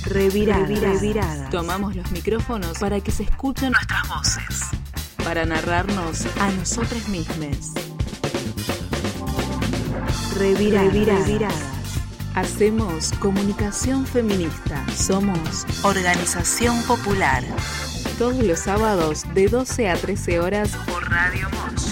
Reviradas. Tomamos los micrófonos para que se escuchen nuestras voces, para narrarnos a nosotros mismos. Reviradas. Hacemos comunicación feminista. Somos Organización Popular. Todos los sábados de 12 a 13 horas por Radio Mosh.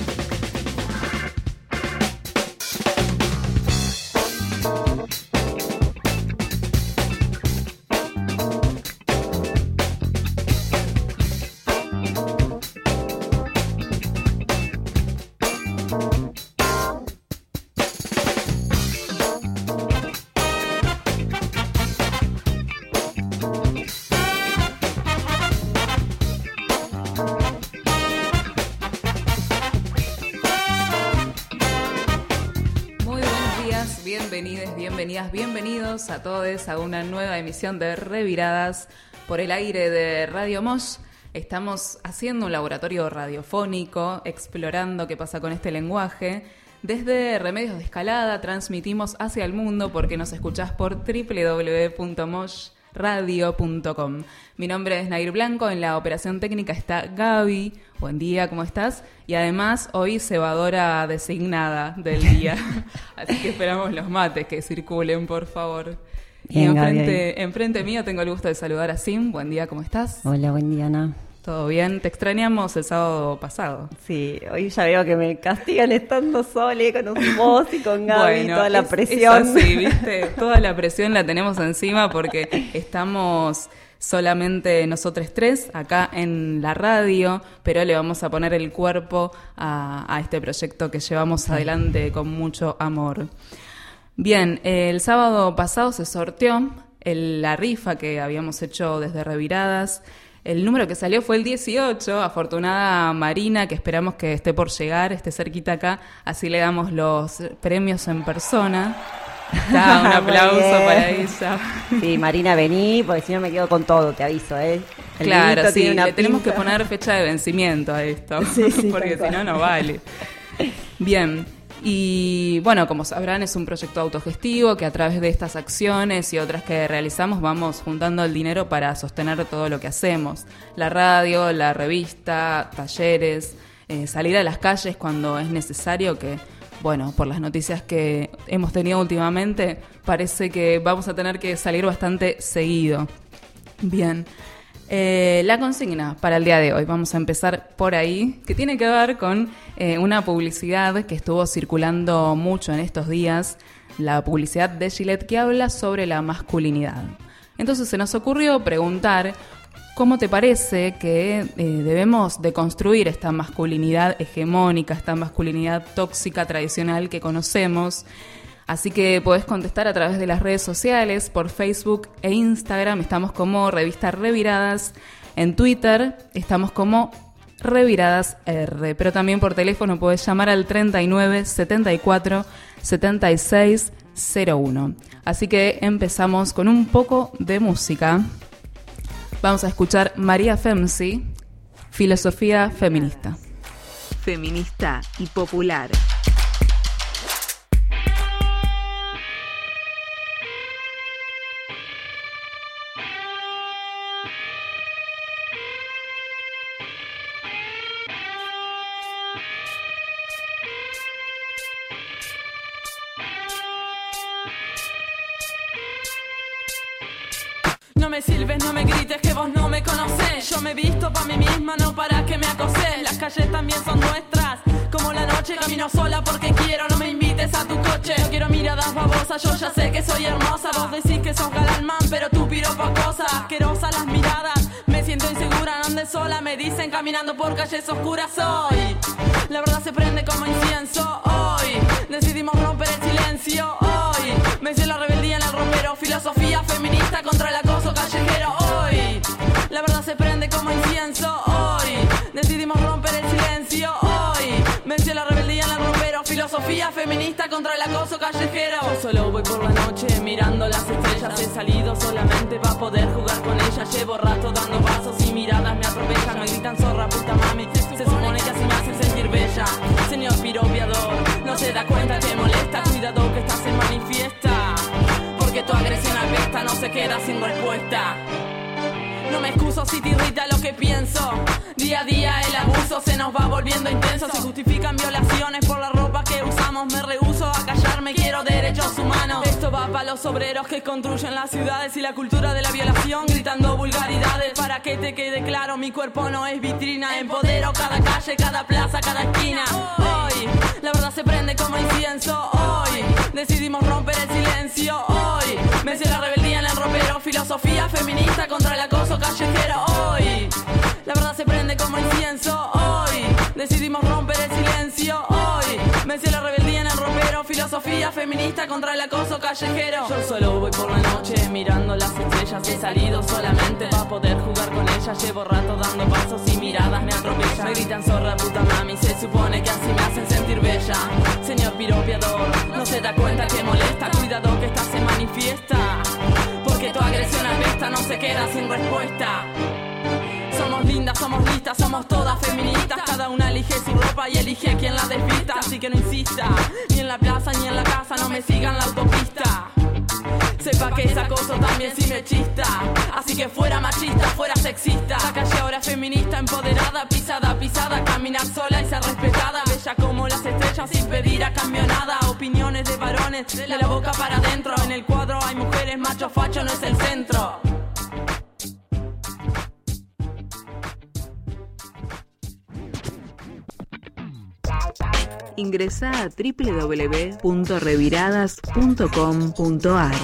Bienvenidos a todos a una nueva emisión de Reviradas por el aire de Radio Mosh. Estamos haciendo un laboratorio radiofónico, explorando qué pasa con este lenguaje. Desde Remedios de Escalada transmitimos hacia el mundo porque nos escuchás por www.moshradio.com. Mi nombre es Nair Blanco, en la operación técnica está Gaby. Buen día, ¿cómo estás? Y además hoy cebadora designada del día. Así que esperamos los mates que circulen, por favor. Bien, y enfrente mío tengo el gusto de saludar a Sim. Buen día, ¿cómo estás? Hola, buen día, Ana. ¿Todo bien? Te extrañamos el sábado pasado. Sí, hoy ya veo que me castigan estando sola con vos y con Gaby, bueno, toda la presión. Es así, ¿viste? Toda la presión la tenemos encima porque estamos solamente nosotros tres acá en la radio, pero le vamos a poner el cuerpo a este proyecto que llevamos adelante con mucho amor. Bien, el sábado pasado se sorteó la rifa que habíamos hecho desde Reviradas. El número que salió fue el 18, afortunada Marina, que esperamos que esté por llegar, esté cerquita acá, así le damos los premios en persona. Un aplauso para ella. Sí, Marina, vení, porque si no me quedo con todo, te aviso, Claro, sí, le tenemos que poner fecha de vencimiento a esto, sí, porque si no, no vale. Bien, y bueno, como sabrán, es un proyecto autogestivo que a través de estas acciones y otras que realizamos vamos juntando el dinero para sostener todo lo que hacemos. La radio, la revista, talleres, salir a las calles cuando es necesario, que bueno, por las noticias que hemos tenido últimamente, parece que vamos a tener que salir bastante seguido. Bien, la consigna para el día de hoy, vamos a empezar por ahí, que tiene que ver con una publicidad que estuvo circulando mucho en estos días, la publicidad de Gillette que habla sobre la masculinidad. Entonces se nos ocurrió preguntar: ¿cómo te parece que debemos deconstruir esta masculinidad hegemónica, esta masculinidad tóxica tradicional que conocemos? Así que podés contestar a través de las redes sociales, por Facebook e Instagram, estamos como Revista Reviradas. En Twitter estamos como Reviradas R, pero también por teléfono podés llamar al 39 74 76 01. Así que empezamos con un poco de música. Vamos a escuchar María Femsi, Filosofía Feminista. Feminista y popular. No me silbes, no me grites que vos no me conocés. Yo me he visto pa' mí misma, no para que me acoses. Las calles también son nuestras, como la noche. Camino sola porque quiero, no me invites a tu coche. No quiero miradas babosas, yo ya sé que soy hermosa. Vos decís que sos galán, pero tú piropa cosas. Asquerosas las miradas, me siento insegura, no ande sola. Me dicen caminando por calles oscuras hoy. La verdad se prende como incienso hoy. Decidimos romper el silencio hoy. Venció la rebeldía en el ropero. Filosofía feminista contra el acoso callejero hoy. La verdad se prende como incienso hoy. Decidimos romper el silencio hoy. Venció la rebeldía en el ropero. Filosofía feminista contra el acoso callejero. Yo solo voy por la noche mirando las estrellas. He salido solamente para poder jugar con ellas. Llevo rato dando pasos y miradas me atropellan. Me gritan zorra, puta mami. Se supone que así me hacen sentir bella. Señor piropiador, no se da cuenta que molesta. Cuidado que estás en manifiesta, porque tu agresión apesta. No se queda sin respuesta. No me excuso si te irrita lo que pienso. Día a día el abuso se nos va volviendo intenso. Se justifican violaciones por la ropa que usamos. Me rehúso a callarme, quiero derechos humanos. Esto va para los obreros que construyen las ciudades y la cultura de la violación, gritando vulgaridades. Para que te quede claro, mi cuerpo no es vitrina. Empodero cada calle, cada plaza, cada esquina. Hoy la verdad se prende como incienso. Hoy decidimos romper el silencio. Hoy venció la rebeldía en el ropero. Filosofía feminista contra el acoso callejero. Hoy la verdad se prende como incienso. Hoy decidimos romper el silencio. Hoy venció la rebeldía en el ropero. Filosofía feminista contra el acoso callejero. Yo solo voy por la noche mirando las estrellas. He salido solamente para poder jugar con ellas. Llevo rato dando pasos y miradas me atropellan. Me gritan zorra, puta mami, se supone que así me hacen sentir bella. Señor piropiador, no se da cuenta que molesta. Cuidado que esta se manifiesta, porque tu agresión apesta, no se queda sin respuesta. Somos lindas, somos listas, somos todas feministas. Cada una elige su ropa y elige a quien la desvista. Así que no insista, ni en la plaza ni en la casa, no me sigan la autopista. Sepa que es acoso también si me chista. Así que fuera machista, fuera sexista. La calle ahora es feminista, empoderada, pisada a pisada. Caminar sola y ser respetada. Bella como las estrellas sin pedir a cambio nada. Opiniones de varones, de la boca para adentro. En el cuadro hay mujeres, macho facho no es el centro. Ingresá a www.reviradas.com.ar.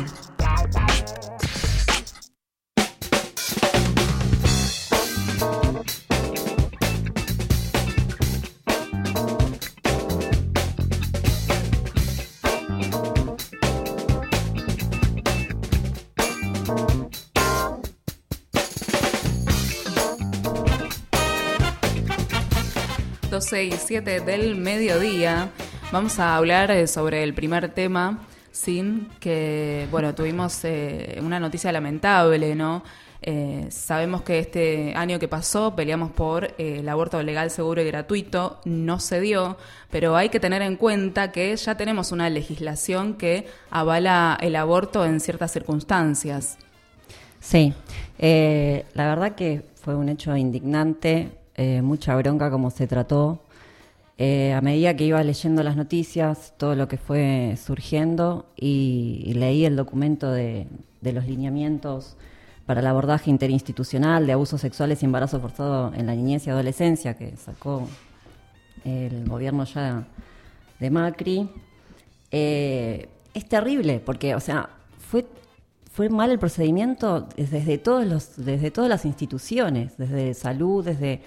Las 12:07 del mediodía. Vamos a hablar sobre el primer tema, sin que, bueno, tuvimos una noticia lamentable, ¿no? Sabemos que este año que pasó peleamos por el aborto legal, seguro y gratuito, no se dio, pero hay que tener en cuenta que ya tenemos una legislación que avala el aborto en ciertas circunstancias. Sí, la verdad que fue un hecho indignante, mucha bronca como se trató. A medida que iba leyendo las noticias, todo lo que fue surgiendo, y leí el documento de los lineamientos para el abordaje interinstitucional de abusos sexuales y embarazo forzado en la niñez y adolescencia que sacó el gobierno ya de Macri, es terrible porque, o sea, fue mal el procedimiento desde todas las instituciones, desde salud, desde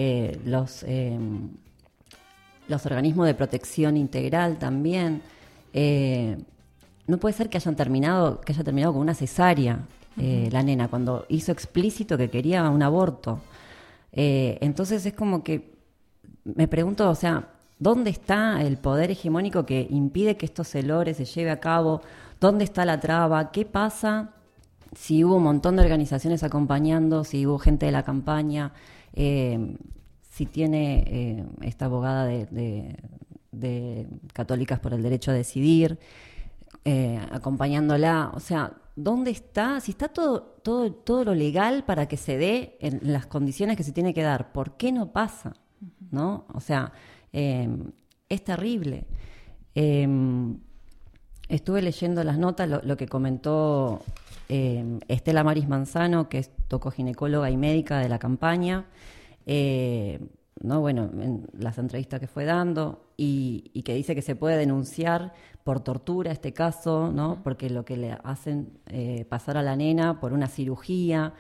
los organismos de protección integral también. No puede ser que haya terminado con una cesárea. La nena, cuando hizo explícito que quería un aborto. Entonces es como que me pregunto, o sea, ¿dónde está el poder hegemónico que impide que esto se logre, se lleve a cabo? ¿Dónde está la traba? ¿Qué pasa si hubo un montón de organizaciones acompañando, si hubo gente de la campaña, si tiene esta abogada de Católicas por el Derecho a Decidir acompañándola? O sea, ¿dónde está? Si está todo lo legal para que se dé en las condiciones que se tiene que dar, ¿por qué no pasa? ¿No? O sea, es terrible. Estuve leyendo las notas, lo que comentó Estela Maris Manzano, que es tocoginecóloga y médica de la campaña, ¿no? Bueno, en las entrevistas que fue dando, y que dice que se puede denunciar por tortura este caso, ¿no? Porque lo que le hacen pasar a la nena por una cirugía,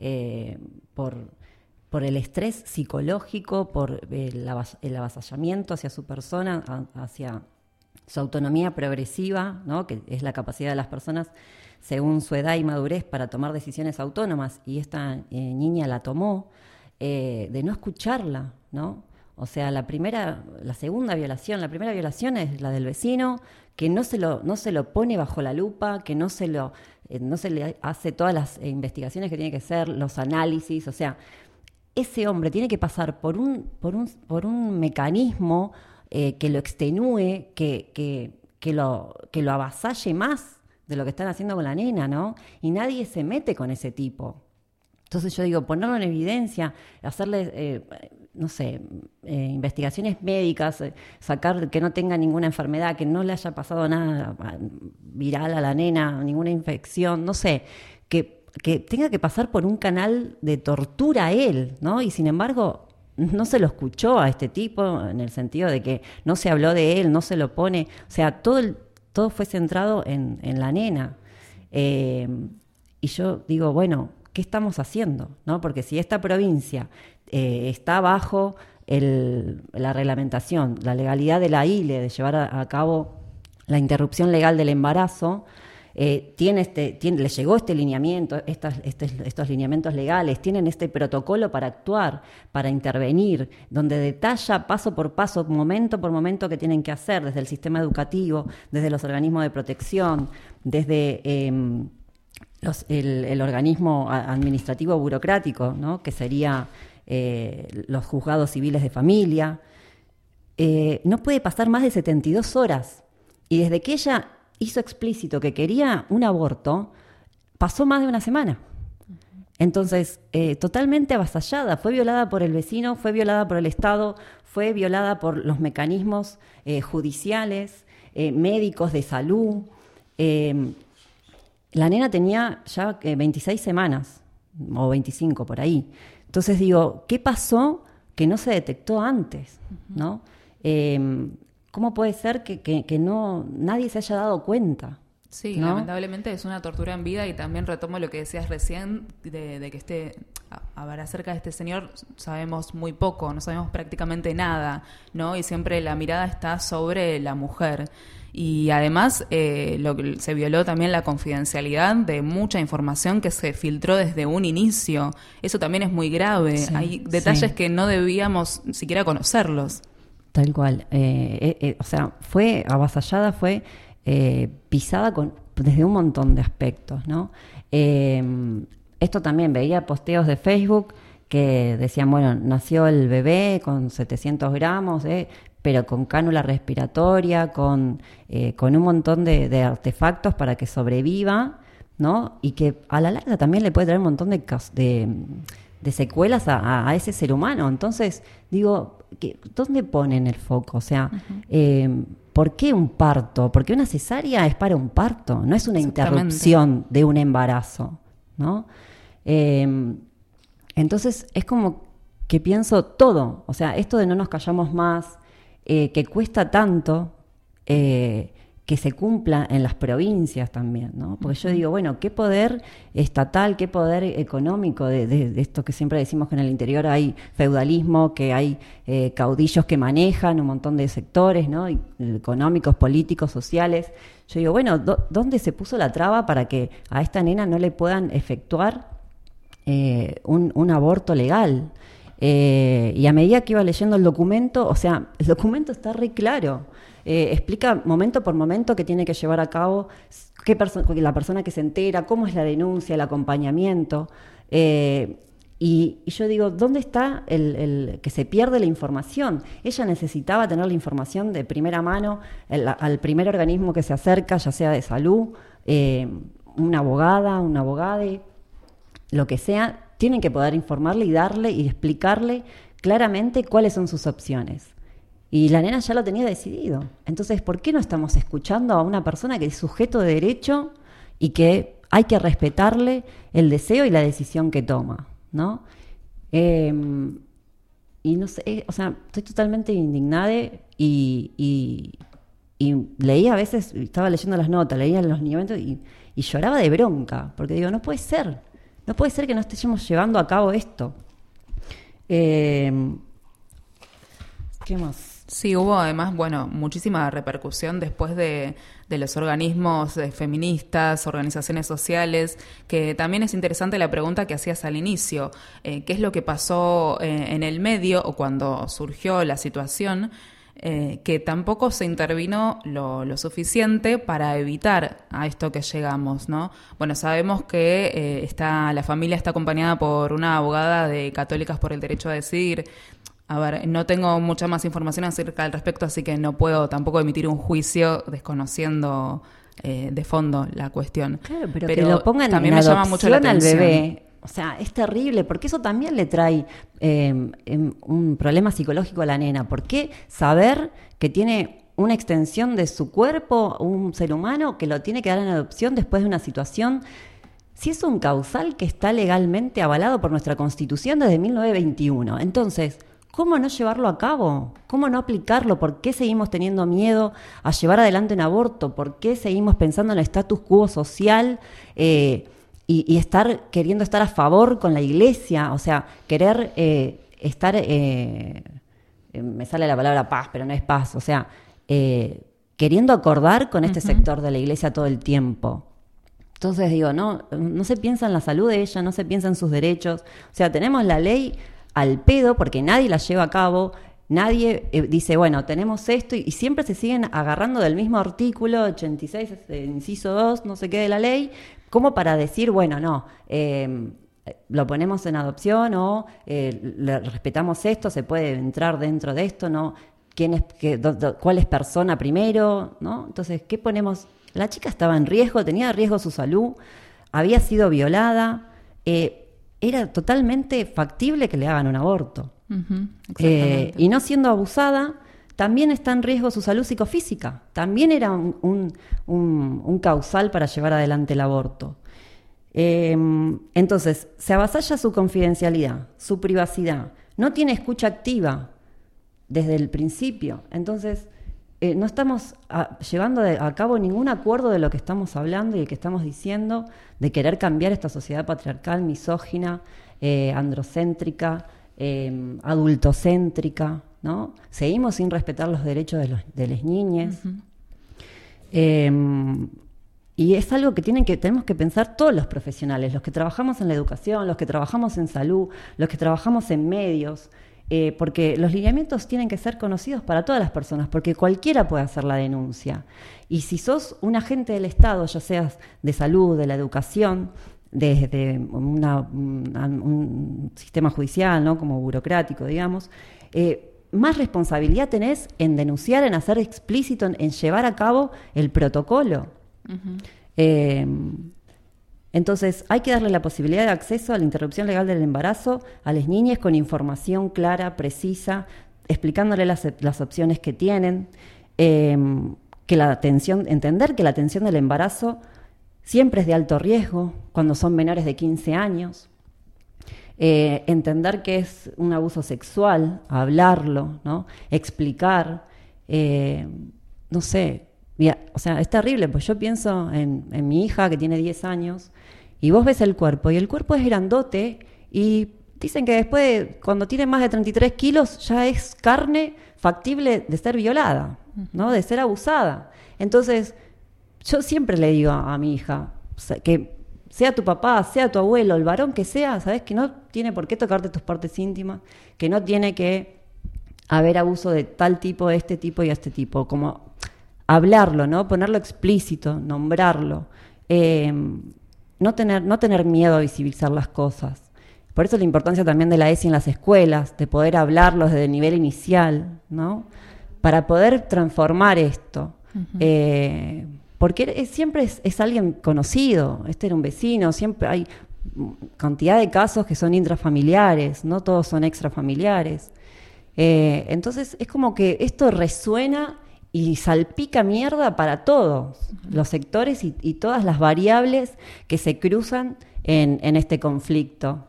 por el estrés psicológico, por el avasallamiento hacia su persona, hacia su autonomía progresiva, ¿no? Que es la capacidad de las personas según su edad y madurez para tomar decisiones autónomas, y esta niña la tomó, de no escucharla, ¿no? O sea, la primera violación es la del vecino, que no se lo pone bajo la lupa, que no se le hace todas las investigaciones que tiene que hacer, los análisis. O sea, ese hombre tiene que pasar por un mecanismo que lo extenúe, que lo avasalle más de lo que están haciendo con la nena, ¿no? Y nadie se mete con ese tipo. Entonces yo digo, ponerlo en evidencia, hacerle, investigaciones médicas, sacar que no tenga ninguna enfermedad, que no le haya pasado nada viral a la nena, ninguna infección, no sé, que tenga que pasar por un canal de tortura a él, ¿no? Y sin embargo, no se lo escuchó a este tipo en el sentido de que no se habló de él, no se lo pone, o sea, todo fue centrado en la nena. Y yo digo, bueno, ¿qué estamos haciendo? ¿No? Porque si esta provincia está bajo la reglamentación, la legalidad de la ILE, de llevar a cabo la interrupción legal del embarazo, le llegó este lineamiento, estos lineamientos legales, tienen este protocolo para actuar, para intervenir, donde detalla paso por paso, momento por momento qué tienen que hacer, desde el sistema educativo, desde los organismos de protección, desde el organismo administrativo burocrático, ¿no? Que sería los juzgados civiles de familia. No puede pasar más de 72 horas. Y desde que ella hizo explícito que quería un aborto, pasó más de una semana. Entonces, totalmente avasallada, fue violada por el vecino, fue violada por el Estado, fue violada por los mecanismos judiciales, médicos de salud. La nena tenía ya 26 semanas, o 25 por ahí. Entonces digo, ¿qué pasó que no se detectó antes? ¿No? ¿Cómo puede ser que nadie se haya dado cuenta? Sí, ¿no? Lamentablemente es una tortura en vida, y también retomo lo que decías recién de que acerca de este señor sabemos muy poco, no sabemos prácticamente nada, ¿no? Y siempre la mirada está sobre la mujer. Y además se violó también la confidencialidad de mucha información que se filtró desde un inicio. Eso también es muy grave. Sí, hay detalles que no debíamos siquiera conocerlos. Tal cual. O sea, fue avasallada, fue pisada desde un montón de aspectos, ¿no? Esto también, veía posteos de Facebook que decían, bueno, nació el bebé con 700 gramos, pero con cánula respiratoria, con un montón de artefactos para que sobreviva, ¿no? Y que a la larga también le puede traer un montón de secuelas a ese ser humano. Entonces, digo, ¿dónde ponen el foco? O sea, ¿por qué un parto? Porque una cesárea es para un parto, no es una interrupción de un embarazo, ¿no? Entonces, es como que pienso todo. O sea, esto de no nos callamos más, que cuesta tanto que se cumpla en las provincias también, ¿no? Porque yo digo, bueno, ¿qué poder estatal, qué poder económico de esto que siempre decimos que en el interior hay feudalismo, que hay caudillos que manejan un montón de sectores, ¿no? Económicos, políticos, sociales? Yo digo, bueno, ¿dónde se puso la traba para que a esta nena no le puedan efectuar un aborto legal? Y a medida que iba leyendo el documento, o sea, el documento está re claro. Explica momento por momento qué tiene que llevar a cabo, la persona que se entera, cómo es la denuncia, el acompañamiento. Y yo digo, ¿dónde está el que se pierde la información? Ella necesitaba tener la información de primera mano al primer organismo que se acerca, ya sea de salud, una abogada, un abogade, lo que sea. Tienen que poder informarle y darle y explicarle claramente cuáles son sus opciones. Y la nena ya lo tenía decidido. Entonces, ¿por qué no estamos escuchando a una persona que es sujeto de derecho y que hay que respetarle el deseo y la decisión que toma, ¿no? Y no sé, o sea, estoy totalmente indignada y leía a veces, estaba leyendo las notas, leía los lineamientos y lloraba de bronca, porque digo, no puede ser que no estemos llevando a cabo esto. ¿Qué más? Sí, hubo además, muchísima repercusión después de los organismos feministas, organizaciones sociales, que también es interesante la pregunta que hacías al inicio. ¿Qué es lo que pasó en el medio o cuando surgió la situación? Que tampoco se intervino lo suficiente para evitar a esto que llegamos, ¿no? Bueno, sabemos que la familia está acompañada por una abogada de Católicas por el Derecho a Decidir. A ver, no tengo mucha más información acerca al respecto, así que no puedo tampoco emitir un juicio desconociendo de fondo la cuestión. Claro, pero que lo pongan también en me llama mucho la atención al bebé. O sea, es terrible, porque eso también le trae un problema psicológico a la nena. ¿Por qué saber que tiene una extensión de su cuerpo, un ser humano, que lo tiene que dar en adopción después de una situación? Si es un causal que está legalmente avalado por nuestra Constitución desde 1921. Entonces, ¿cómo no llevarlo a cabo? ¿Cómo no aplicarlo? ¿Por qué seguimos teniendo miedo a llevar adelante un aborto? ¿Por qué seguimos pensando en el status quo social y queriendo estar a favor con la iglesia? O sea, querer estar... me sale la palabra paz, pero no es paz. O sea, queriendo acordar con este sector de la iglesia todo el tiempo. Entonces digo, no se piensa en la salud de ella, no se piensa en sus derechos. O sea, tenemos la ley al pedo porque nadie la lleva a cabo. Nadie dice, bueno, tenemos esto, y siempre se siguen agarrando del mismo artículo 86, inciso 2, no sé qué de la ley, como para decir, bueno, no, lo ponemos en adopción o le respetamos esto, se puede entrar dentro de esto, ¿no? ¿Cuál es persona primero? ¿No? Entonces, ¿qué ponemos? La chica estaba en riesgo, tenía riesgo su salud, había sido violada, era totalmente factible que le hagan un aborto. Y no siendo abusada, también está en riesgo su salud psicofísica. También era un causal para llevar adelante el aborto. Entonces, se avasalla su confidencialidad, su privacidad. No tiene escucha activa desde el principio. Entonces, no estamos llevando a cabo ningún acuerdo de lo que estamos hablando y de que estamos diciendo, de querer cambiar esta sociedad patriarcal, misógina, androcéntrica, adultocéntrica, ¿no? Seguimos sin respetar los derechos de las niñas. Y es algo que tenemos que pensar todos los profesionales, los que trabajamos en la educación, los que trabajamos en salud, los que trabajamos en medios, porque los lineamientos tienen que ser conocidos para todas las personas, porque cualquiera puede hacer la denuncia. Y si sos un agente del Estado, ya seas de salud, de la educación, desde un sistema judicial, ¿no? Como burocrático, digamos, más responsabilidad tenés en denunciar, en hacer explícito, en llevar a cabo el protocolo. Entonces hay que darle la posibilidad de acceso a la interrupción legal del embarazo a las niñas con información clara, precisa, explicándole las opciones que tienen, entender que la atención del embarazo siempre es de alto riesgo cuando son menores de 15 años, entender que es un abuso sexual, hablarlo, ¿no? Explicar, no sé. O sea, es terrible, pues yo pienso en mi hija que tiene 10 años y vos ves el cuerpo, y el cuerpo es grandote, y dicen que después, cuando tiene más de 33 kilos, ya es carne factible de ser violada, ¿no? De ser abusada. Entonces, yo siempre le digo a mi hija, que sea tu papá, sea tu abuelo, el varón que sea, ¿sabes? Que no tiene por qué tocarte tus partes íntimas, que no tiene que haber abuso de tal tipo, este tipo y este tipo, como hablarlo, ¿no? Ponerlo explícito, nombrarlo, no tener miedo a visibilizar las cosas. Por eso la importancia también de la ESI en las escuelas, de poder hablarlos desde el nivel inicial, ¿no? Para poder transformar esto. Porque siempre es alguien conocido, era un vecino, siempre hay cantidad de casos que son intrafamiliares, no todos son extrafamiliares. Entonces es como que esto resuena y salpica mierda para todos los sectores y todas las variables que se cruzan en este conflicto.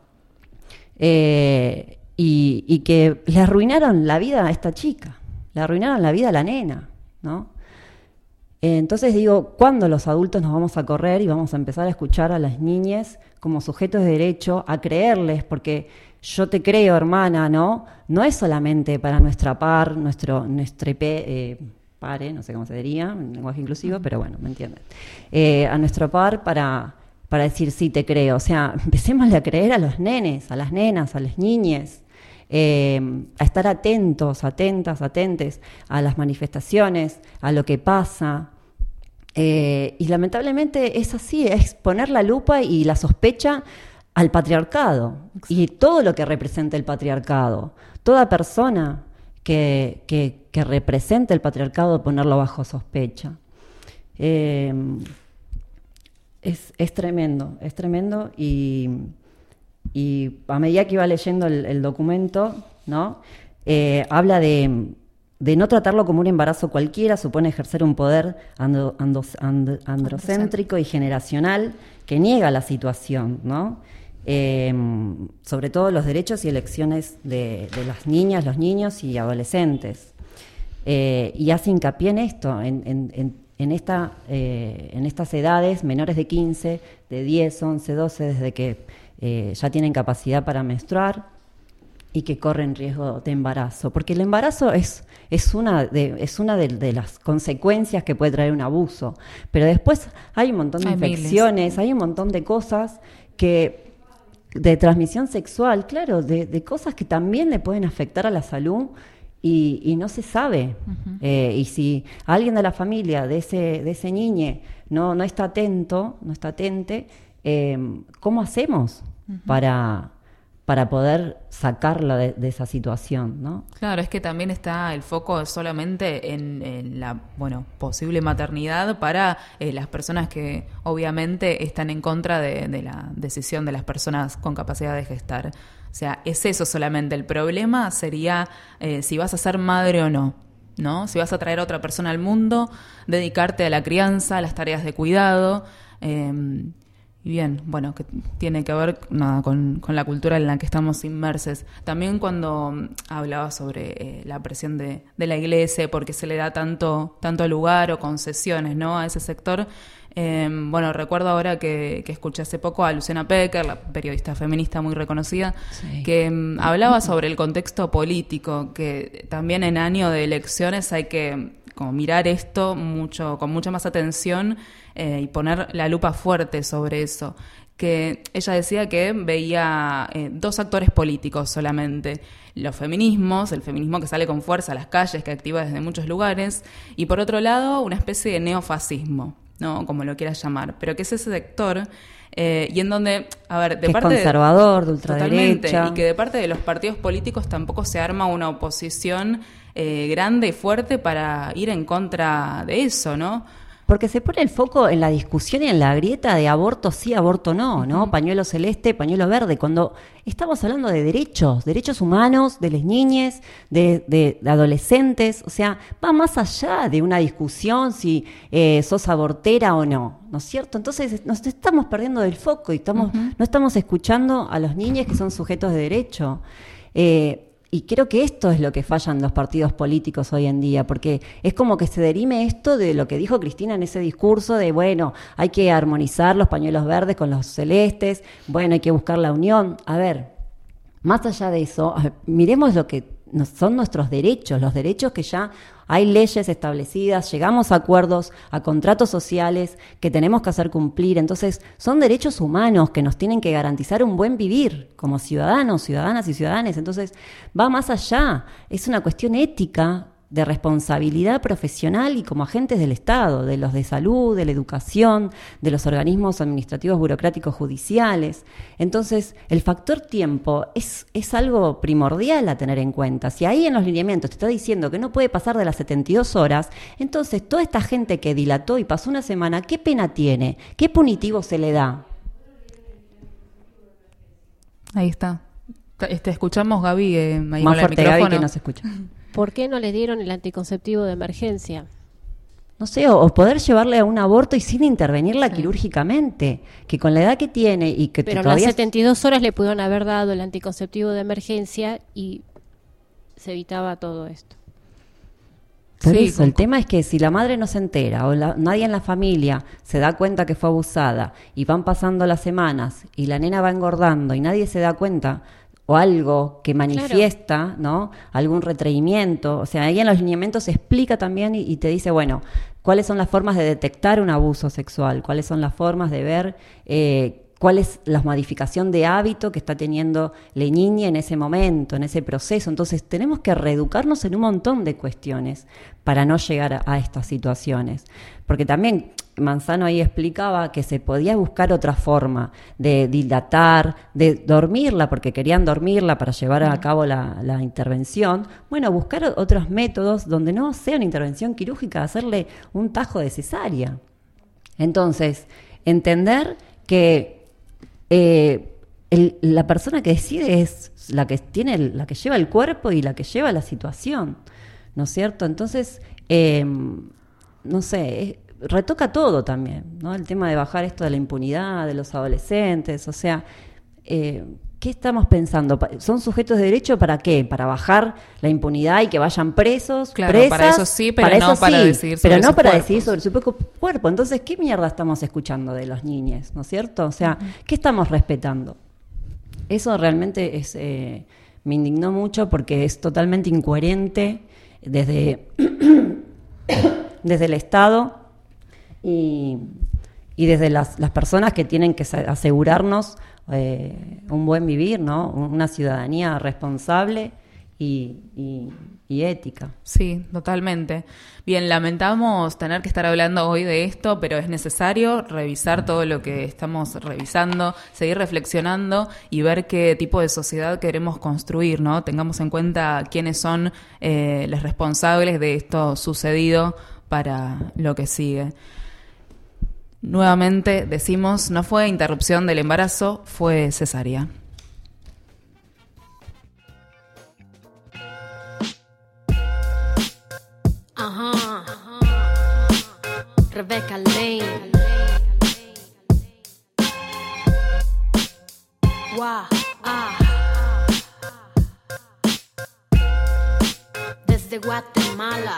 Y que le arruinaron la vida a esta chica, le arruinaron la vida a la nena, ¿no? Entonces digo, ¿cuándo los adultos nos vamos a correr y vamos a empezar a escuchar a las niñas como sujetos de derecho, a creerles? Porque yo te creo, hermana, ¿no? No es solamente para nuestra par, pare, no sé cómo se diría en lenguaje inclusivo, pero bueno, me entienden. A nuestro par para decir sí, te creo. O sea, empecémosle a creer a los nenes, a las nenas, a las niñas, a estar atentos, atentes a las manifestaciones, a lo que pasa. Y lamentablemente es así, es poner la lupa y la sospecha al patriarcado. Exacto. Y todo lo que representa el patriarcado. Toda persona que represente el patriarcado, ponerlo bajo sospecha. Es tremendo y a medida que iba leyendo el documento, ¿no? Habla de no tratarlo como un embarazo cualquiera, supone ejercer un poder androcéntrico y generacional que niega la situación, ¿no? Sobre todo los derechos y elecciones de las niñas, los niños y adolescentes. Y hace hincapié en esto, en estas edades menores de 15, de 10, 11, 12, desde que ya tienen capacidad para menstruar y que corren riesgo de embarazo, porque el embarazo es una de las consecuencias que puede traer un abuso, pero después hay un montón de infecciones, hay un montón de cosas de transmisión sexual, claro, de cosas que también le pueden afectar a la salud y no se sabe. Y si alguien de la familia de ese niño no está atento, no está atente, ¿cómo hacemos para poder sacarla de esa situación, ¿no? Claro, es que también está el foco solamente en la posible maternidad para las personas que obviamente están en contra de la decisión de las personas con capacidad de gestar. O sea, es eso solamente. El problema sería si vas a ser madre o no, ¿no? Si vas a traer a otra persona al mundo, dedicarte a la crianza, a las tareas de cuidado. Y bien, bueno, que tiene que ver con la cultura en la que estamos inmersos. También cuando hablaba sobre la presión de la iglesia, porque se le da tanto lugar o concesiones, ¿no?, a ese sector. Recuerdo ahora que escuché hace poco a Luciana Pecker, la periodista feminista muy reconocida, sí, que hablaba sobre el contexto político, que también en año de elecciones hay que como mirar esto con mucha más atención y poner la lupa fuerte sobre eso. Que ella decía que veía dos actores políticos solamente: los feminismos, el feminismo que sale con fuerza a las calles, que activa desde muchos lugares, y por otro lado una especie de neofascismo, ¿no?, como lo quieras llamar, pero que es ese sector y en donde, a ver, de que parte es conservador, de ultraderecha, totalmente, y que de parte de los partidos políticos tampoco se arma una oposición grande y fuerte para ir en contra de eso, ¿no? Porque se pone el foco en la discusión y en la grieta de aborto sí, aborto no, ¿no? Pañuelo celeste, pañuelo verde, cuando estamos hablando de derechos humanos, de las niñas, de adolescentes, o sea, va más allá de una discusión si sos abortera o no, ¿no es cierto? Entonces nos estamos perdiendo del foco y no estamos escuchando a los niños que son sujetos de derecho. Y creo que esto es lo que fallan los partidos políticos hoy en día, porque es como que se derime esto de lo que dijo Cristina en ese discurso de, hay que armonizar los pañuelos verdes con los celestes, hay que buscar la unión. A ver, más allá de eso, miremos lo que son nuestros derechos, los derechos que ya hay leyes establecidas, llegamos a acuerdos, a contratos sociales que tenemos que hacer cumplir. Entonces, son derechos humanos que nos tienen que garantizar un buen vivir como ciudadanos, ciudadanas y ciudadanos. Entonces, va más allá. Es una cuestión ética, de responsabilidad profesional y como agentes del Estado, de los de salud, de la educación, de los organismos administrativos burocráticos judiciales. Entonces, el factor tiempo es algo primordial a tener en cuenta. Si ahí en los lineamientos te está diciendo que no puede pasar de las 72 horas, entonces toda esta gente que dilató y pasó una semana, ¿qué pena tiene? ¿Qué punitivo se le da? Ahí está. Escuchamos, Gaby, ahí más fuerte, Gaby, que no se escucha. ¿Por qué no le dieron el anticonceptivo de emergencia? No sé, o poder llevarle a un aborto y sin intervenirla quirúrgicamente, que con la edad que tiene y que pero todavía... las 72 horas le pudieron haber dado el anticonceptivo de emergencia y se evitaba todo esto. Por eso, el tema es que si la madre no se entera o nadie en la familia se da cuenta que fue abusada y van pasando las semanas y la nena va engordando y nadie se da cuenta... o algo que manifiesta, claro, ¿no?, algún retraimiento. O sea, ahí en los lineamientos se explica también y te dice, cuáles son las formas de detectar un abuso sexual, cuáles son las formas de ver cuál es la modificación de hábito que está teniendo la niña en ese momento, en ese proceso. Entonces tenemos que reeducarnos en un montón de cuestiones para no llegar a estas situaciones. Porque también Manzano ahí explicaba que se podía buscar otra forma de dilatar, de dormirla, porque querían dormirla para llevar a cabo la intervención. Bueno, buscar otros métodos donde no sea una intervención quirúrgica, hacerle un tajo de cesárea. Entonces, entender que la persona que decide es la que lleva el cuerpo y la que lleva la situación, ¿no es cierto? Entonces, no sé, retoca todo también, ¿no? El tema de bajar esto de la impunidad de los adolescentes, o sea, ¿qué estamos pensando? ¿Son sujetos de derecho para qué? ¿Para bajar la impunidad y que vayan presos, claro, presas? Para eso sí, pero no para decidir sobre pero no para cuerpos. decidir sobre su propio cuerpo. Entonces, ¿qué mierda estamos escuchando de los niños, ¿no es cierto? O sea, ¿qué estamos respetando? Eso realmente me indignó mucho porque es totalmente incoherente desde el Estado y desde las personas que tienen que asegurarnos un buen vivir, ¿no? Una ciudadanía responsable y ética. Sí, totalmente. Bien, lamentamos tener que estar hablando hoy de esto, pero es necesario revisar todo lo que estamos revisando, seguir reflexionando y ver qué tipo de sociedad queremos construir, ¿no? Tengamos en cuenta quiénes son los responsables de esto sucedido para lo que sigue. Nuevamente decimos, no fue interrupción del embarazo, fue cesárea. Rebecca Lane. Wow, Desde Guatemala.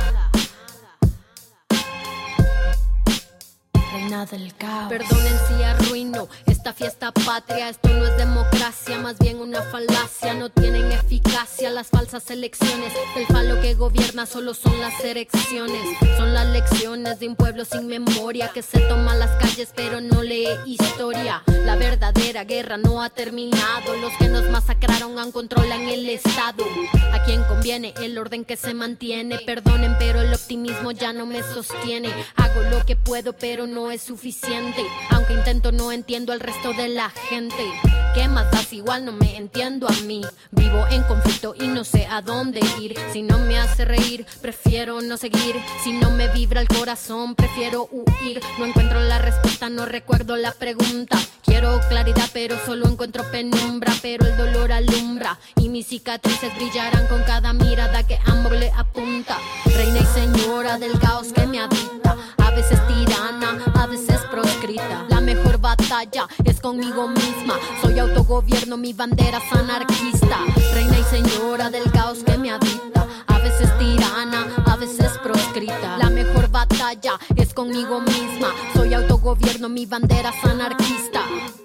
Reina del caos. Perdonen si arruino esta fiesta patria. Esto no es democracia, más bien una falacia. No tienen eficacia las falsas elecciones. El falo que gobierna solo son las erecciones. Son las lecciones de un pueblo sin memoria que se toma las calles pero no lee historia. La verdadera guerra no ha terminado. Los que nos masacraron aún controlan el Estado. A quien conviene el orden que se mantiene. Perdonen pero el optimismo ya no me sostiene. Hago lo que puedo pero no es suficiente. Aunque intento no entiendo al resto de la gente. ¿Qué más das? Igual no me entiendo a mí. Vivo en conflicto y no sé a dónde ir. Si no me hace reír, prefiero no seguir. Si no me vibra el corazón, prefiero huir. No encuentro la respuesta, no recuerdo la pregunta. Quiero claridad, pero solo encuentro penumbra. Pero el dolor alumbra y mis cicatrices brillarán con cada mirada que amor le apunta. Reina y señora del caos que me habita. A veces tirana, a veces proscrita. La mejor batalla es conmigo misma. Soy autogobierno, mi bandera es anarquista. Reina y señora del caos que me habita. A veces tirana, a veces proscrita. La mejor batalla es conmigo misma. Soy autogobierno, mi bandera es anarquista.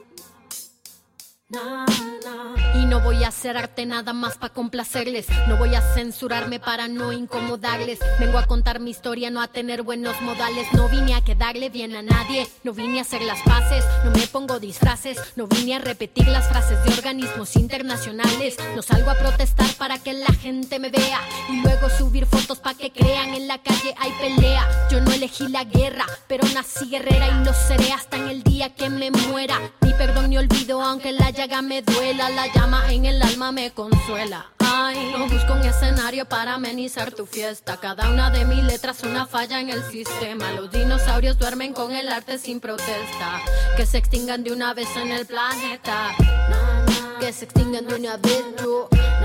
Y no voy a hacer arte nada más para complacerles. No voy a censurarme para no incomodarles. Vengo a contar mi historia, no a tener buenos modales. No vine a quedarle bien a nadie. No vine a hacer las paces, no me pongo disfraces. No vine a repetir las frases de organismos internacionales. No salgo a protestar para que la gente me vea y luego subir fotos para que crean en la calle hay pelea. Yo no elegí la guerra, pero nací guerrera y lo seré hasta en el día que me muera. Ni perdón ni olvido aunque la llaga me duela. La llama en el alma me consuela. Ay, no busco un escenario para amenizar tu fiesta. Cada una de mis letras una falla en el sistema. Los dinosaurios duermen con el arte sin protesta. Que se extingan de una vez en el planeta. Que se extingan de una vez, yo.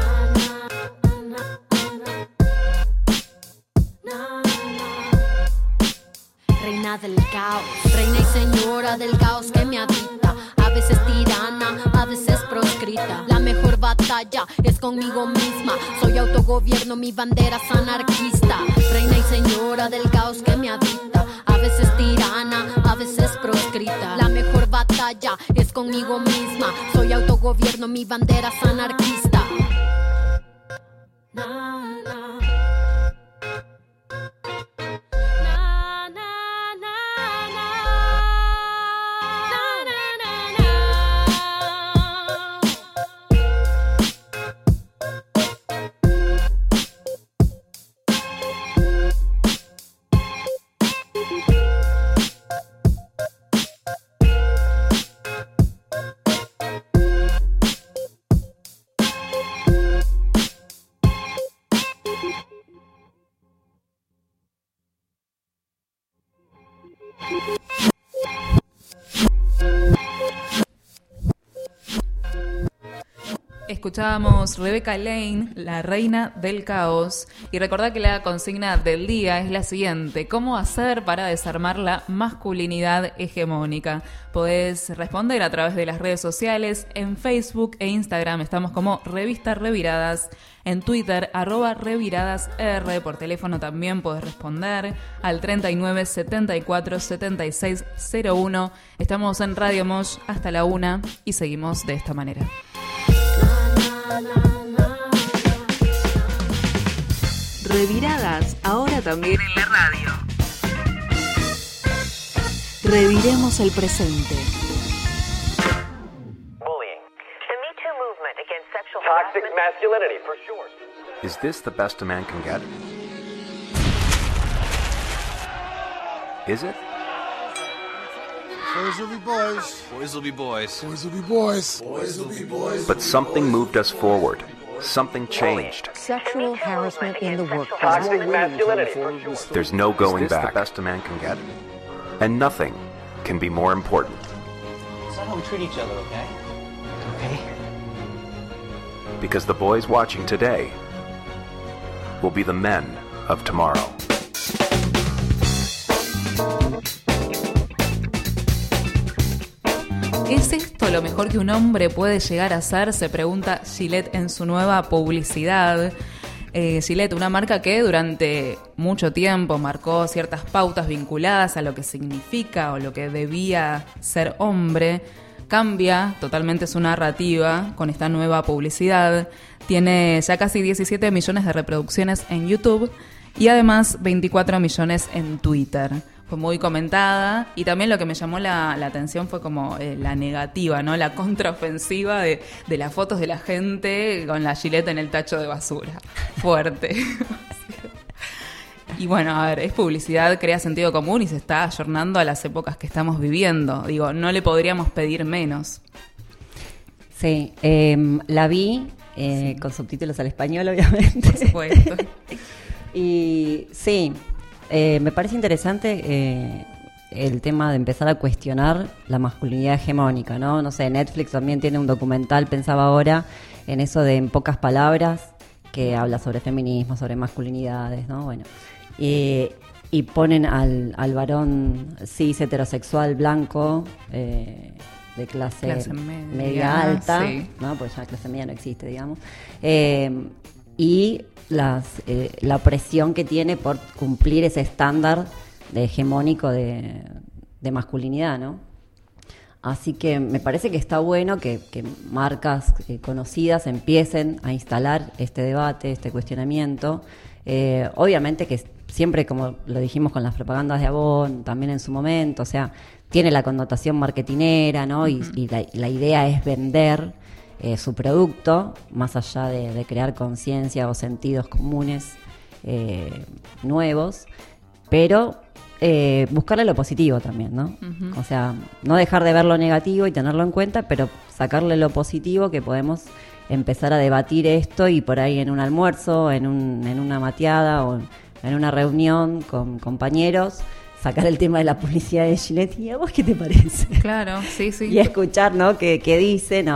Reina del caos, reina y señora del caos que me habita. A veces tirana, a veces proscrita. La mejor batalla es conmigo misma. Soy autogobierno, mi bandera es anarquista. Reina y señora del caos que me habita. A veces tirana, a veces proscrita. La mejor batalla es conmigo misma. Soy autogobierno, mi bandera es anarquista. Escuchábamos Rebecca Lane, la reina del caos, y recordá que la consigna del día es la siguiente: ¿cómo hacer para desarmar la masculinidad hegemónica? Podés responder a través de las redes sociales, en Facebook e Instagram estamos como Revista Reviradas, en Twitter @reviradasr, por teléfono también podés responder al 39 74 76 01. Estamos en Radio Mosh hasta la 1 y seguimos de esta manera. Reviradas, ahora también en la radio. Reviremos el presente. Bullying. The Me Too movement against sexual toxic masculinity, for sure. Is this the best a man can get? Is it? Boys will be boys. Boys will be boys. Boys will be boys. Boys will be boys. But something moved us forward. Something changed. Sexual harassment in the workplace. Toxic masculinity, for sure. There's no going Is this back. the best a man can get? And nothing can be more important. It's not how we treat each other, okay? Okay? Because the boys watching today will be the men of tomorrow. ¿Es esto lo mejor que un hombre puede llegar a ser?, se pregunta Gillette en su nueva publicidad. Gillette, una marca que durante mucho tiempo marcó ciertas pautas vinculadas a lo que significa o lo que debía ser hombre, cambia totalmente su narrativa con esta nueva publicidad. Tiene ya casi 17 millones de reproducciones en YouTube y además 24 millones en Twitter. Fue muy comentada y también lo que me llamó la atención fue como la negativa, ¿no? La contraofensiva de las fotos de la gente con la Gillette en el tacho de basura. Fuerte. Y bueno, a ver, es publicidad, crea sentido común y se está ayornando a las épocas que estamos viviendo. Digo, no le podríamos pedir menos. Sí, la vi con subtítulos al español, obviamente. Por supuesto. Y sí, me parece interesante el tema de empezar a cuestionar la masculinidad hegemónica, ¿no? No sé, Netflix también tiene un documental, pensaba ahora, en eso de En pocas palabras, que habla sobre feminismo, sobre masculinidades, ¿no? Bueno, y ponen al varón cis heterosexual blanco de clase media alta, sí, ¿no? Porque ya clase media no existe, digamos, y la presión que tiene por cumplir ese estándar hegemónico de masculinidad, ¿no? Así que me parece que está bueno que marcas conocidas empiecen a instalar este debate, este cuestionamiento. Obviamente que siempre, como lo dijimos con las propagandas de Avon, también en su momento, o sea, tiene la connotación marketinera, ¿no? Uh-huh. Y la idea es vender su producto, más allá de crear conciencia o sentidos comunes nuevos, pero buscarle lo positivo también, ¿no? Uh-huh. O sea, no dejar de ver lo negativo y tenerlo en cuenta, pero sacarle lo positivo, que podemos empezar a debatir esto y por ahí en un almuerzo, en una mateada o en una reunión con compañeros, sacar el tema de la publicidad de Gillette. ¿Y a vos qué te parece? Claro, sí, sí. Y escuchar, ¿no? ¿Qué dicen?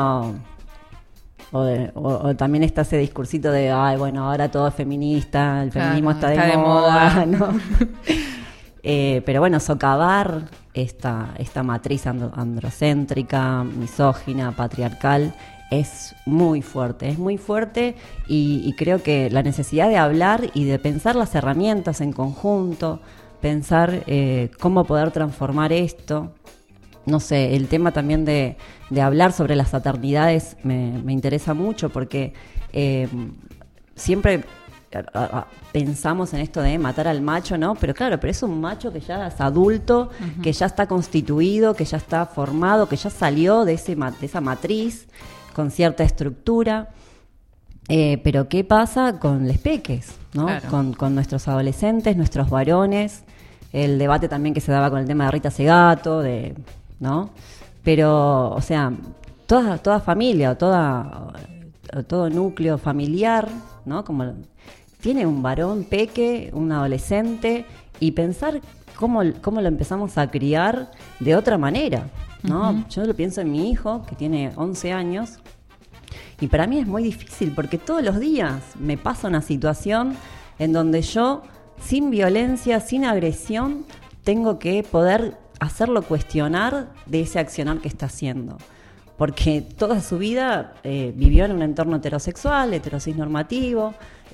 O también está ese discursito de, ay, bueno, ahora todo es feminista, el feminismo está de moda, ¿no? Pero bueno, socavar esta matriz androcéntrica, misógina, patriarcal, es muy fuerte y creo que la necesidad de hablar y de pensar las herramientas en conjunto, pensar cómo poder transformar esto. No sé, el tema también de hablar sobre las paternidades me interesa mucho porque siempre pensamos en esto de matar al macho, ¿no? Pero claro, es un macho que ya es adulto, uh-huh, que ya está constituido, que ya está formado, que ya salió de esa matriz con cierta estructura. Pero ¿qué pasa con les peques, ¿no? Claro. Con nuestros adolescentes, nuestros varones, el debate también que se daba con el tema de Rita Segato, ¿no? Pero, o sea, toda familia, todo núcleo familiar, ¿no? Como tiene un varón peque, un adolescente, y pensar cómo lo empezamos a criar de otra manera, ¿no? Uh-huh. Yo lo pienso en mi hijo, que tiene 11 años, Y para mí es muy difícil porque todos los días me pasa una situación en donde yo, sin violencia, sin agresión, tengo que poder hacerlo cuestionar de ese accionar que está haciendo. Porque toda su vida vivió en un entorno heterosexual, heterosis-normativo,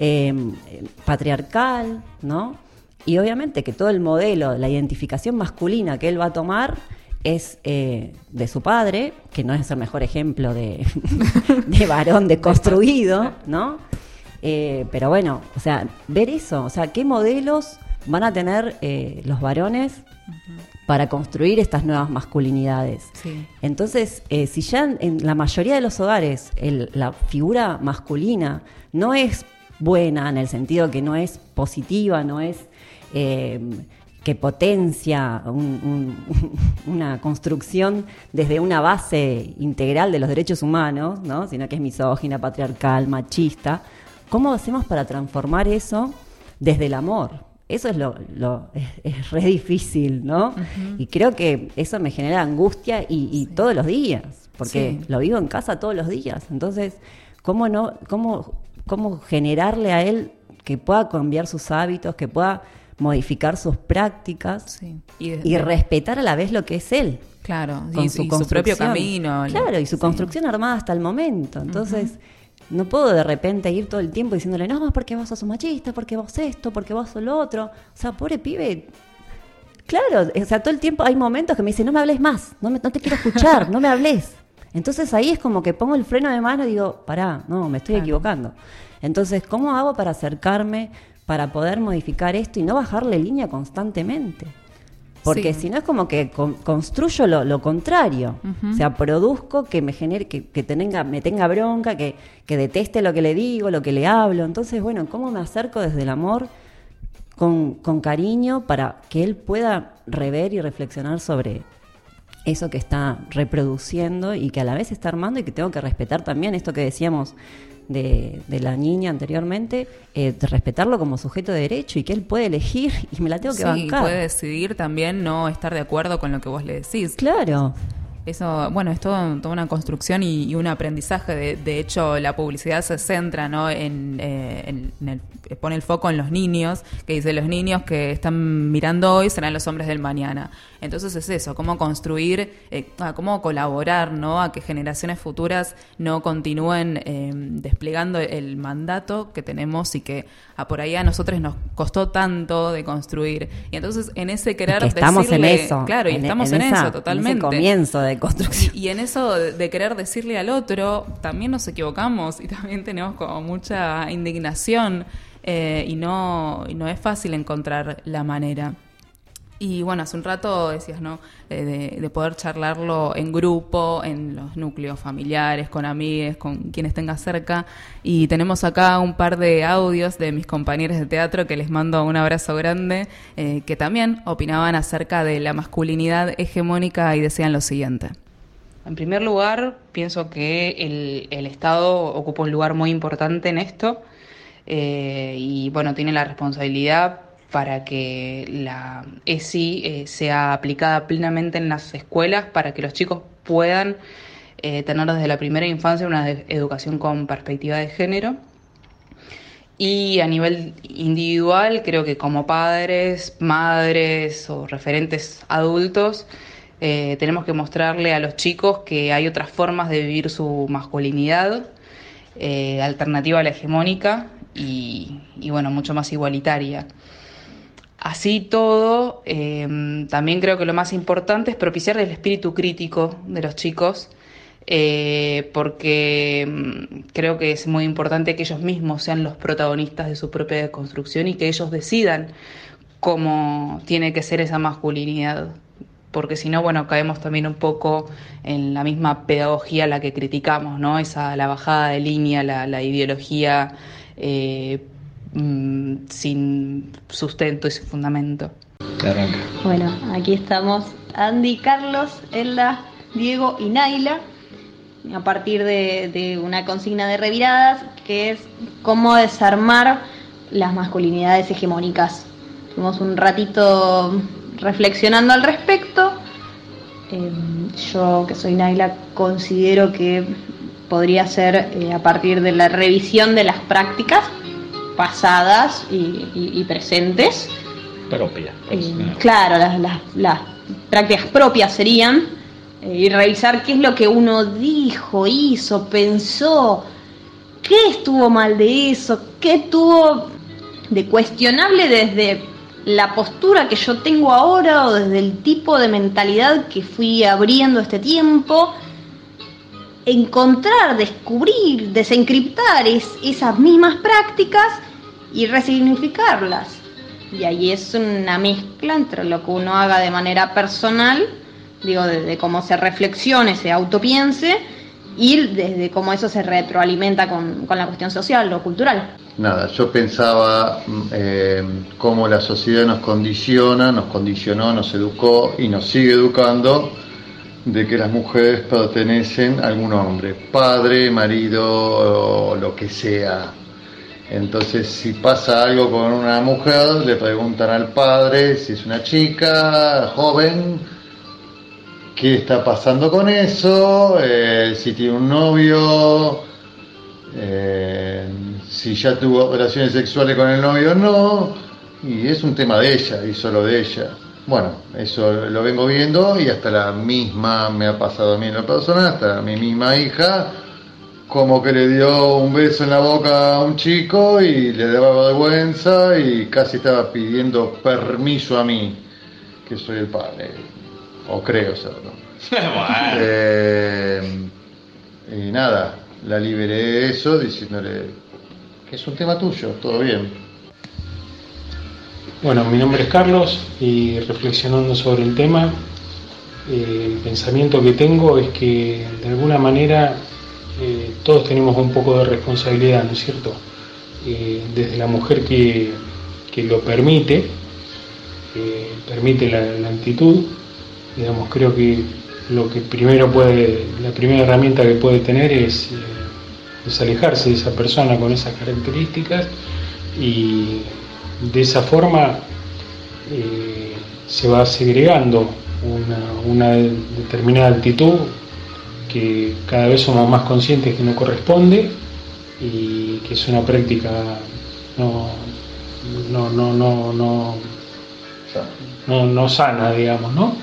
patriarcal, ¿no? Y obviamente que todo el modelo, la identificación masculina que él va a tomar es de su padre, que no es el mejor ejemplo de varón deconstruido, ¿no? Pero bueno, o sea, ver eso, o sea, ¿qué modelos van a tener los varones para construir estas nuevas masculinidades? Sí. Entonces, si ya en la mayoría de los hogares la figura masculina no es buena, en el sentido que no es positiva, no es que potencia una construcción desde una base integral de los derechos humanos, ¿no? Sino que es misógina, patriarcal, machista, ¿cómo hacemos para transformar eso desde el amor? Eso es es re difícil, ¿no? Uh-huh. Y creo que eso me genera angustia y todos los días, porque lo vivo en casa todos los días. Entonces, ¿cómo generarle a él que pueda cambiar sus hábitos, que pueda modificar sus prácticas y respetar a la vez lo que es él? Claro, y su propio camino. Claro, y su construcción armada hasta el momento. Entonces, no puedo de repente ir todo el tiempo diciéndole, no, porque vos sos un machista, porque vos esto, porque vos sos lo otro. O sea, pobre pibe. Claro, o sea, todo el tiempo hay momentos que me dicen, no me hables más, no te quiero escuchar, no me hables. Entonces ahí es como que pongo el freno de mano y digo, pará, no, me estoy equivocando. Entonces, ¿cómo hago para acercarme, para poder modificar esto y no bajarle línea constantemente? Porque si no es como que construyo lo contrario. Uh-huh. O sea, produzco que me genere, que me tenga bronca, que deteste lo que le digo, lo que le hablo. Entonces, bueno, ¿cómo me acerco desde el amor con cariño para que él pueda rever y reflexionar sobre eso que está reproduciendo y que a la vez está armando y que tengo que respetar también esto que decíamos de la niña anteriormente, de respetarlo como sujeto de derecho y que él puede elegir y me la tengo que bancar. Sí, puede decidir también no estar de acuerdo con lo que vos le decís. Claro. Eso, bueno, es toda una construcción y un aprendizaje. De hecho, la publicidad se centra, ¿no? Pone el foco en los niños, que dice los niños que están mirando hoy serán los hombres del mañana. Entonces es eso, cómo construir, cómo colaborar, ¿no? A que generaciones futuras no continúen desplegando el mandato que tenemos y que por ahí a nosotros nos costó tanto de construir. Y entonces en ese querer decirle... Estamos en eso. Claro, y estamos en eso totalmente. En ese comienzo de construcción. Y en eso de querer decirle al otro, también nos equivocamos y también tenemos como mucha indignación y no es fácil encontrar la manera. Y bueno, hace un rato decías, ¿no? De poder charlarlo en grupo, en los núcleos familiares, con amigues, con quienes tengas cerca. Y tenemos acá un par de audios de mis compañeros de teatro que les mando un abrazo grande, que también opinaban acerca de la masculinidad hegemónica y decían lo siguiente. En primer lugar, pienso que el Estado ocupa un lugar muy importante en esto y bueno, tiene la responsabilidad para que la ESI sea aplicada plenamente en las escuelas, para que los chicos puedan tener desde la primera infancia una educación con perspectiva de género. Y a nivel individual, creo que como padres, madres o referentes adultos, tenemos que mostrarle a los chicos que hay otras formas de vivir su masculinidad, alternativa a la hegemónica y bueno, mucho más igualitaria. Así todo, también creo que lo más importante es propiciar el espíritu crítico de los chicos, porque creo que es muy importante que ellos mismos sean los protagonistas de su propia deconstrucción y que ellos decidan cómo tiene que ser esa masculinidad. Porque si no, bueno, caemos también un poco en la misma pedagogía a la que criticamos, ¿no? La bajada de línea, la ideología sin sustento y sin fundamento. Bueno, aquí estamos Andy, Carlos, Elda, Diego y Naila, a partir de una consigna de Reviradas, que es cómo desarmar las masculinidades hegemónicas. Tuvimos un ratito reflexionando al respecto. Yo, que soy Naila, considero que podría ser a partir de la revisión de las prácticas pasadas y presentes. Propias. Claro, las prácticas propias serían, y revisar qué es lo que uno dijo, hizo, pensó, qué estuvo mal de eso, qué tuvo de cuestionable desde la postura que yo tengo ahora o desde el tipo de mentalidad que fui abriendo este tiempo. Encontrar, descubrir, desencriptar esas mismas prácticas y resignificarlas. Y ahí es una mezcla entre lo que uno haga de manera personal, digo, desde cómo se reflexione, se autopiense, y desde cómo eso se retroalimenta con la cuestión social o cultural. Nada, yo pensaba cómo la sociedad nos condiciona, nos condicionó, nos educó y nos sigue educando de que las mujeres pertenecen a algún hombre, padre, marido o lo que sea. Entonces, si pasa algo con una mujer, le preguntan al padre, si es una chica joven, qué está pasando con eso, si tiene un novio, si ya tuvo relaciones sexuales con el novio o no, y es un tema de ella y solo de ella. Bueno, eso lo vengo viendo y hasta la misma, me ha pasado a mí en lo personal, hasta mi misma hija, como que le dio un beso en la boca a un chico y le daba vergüenza y casi estaba pidiendo permiso a mí, que soy el padre, o creo serlo. Y nada, la liberé de eso diciéndole que es un tema tuyo, todo bien. Bueno, mi nombre es Carlos y reflexionando sobre el tema, el pensamiento que tengo es que de alguna manera todos tenemos un poco de responsabilidad, ¿no es cierto? Desde la mujer que lo permite la actitud, digamos, creo que lo que la primera herramienta que puede tener es alejarse de esa persona con esas características, y de esa forma se va segregando una determinada actitud que cada vez somos más conscientes que no corresponde y que es una práctica no sana, digamos, ¿no?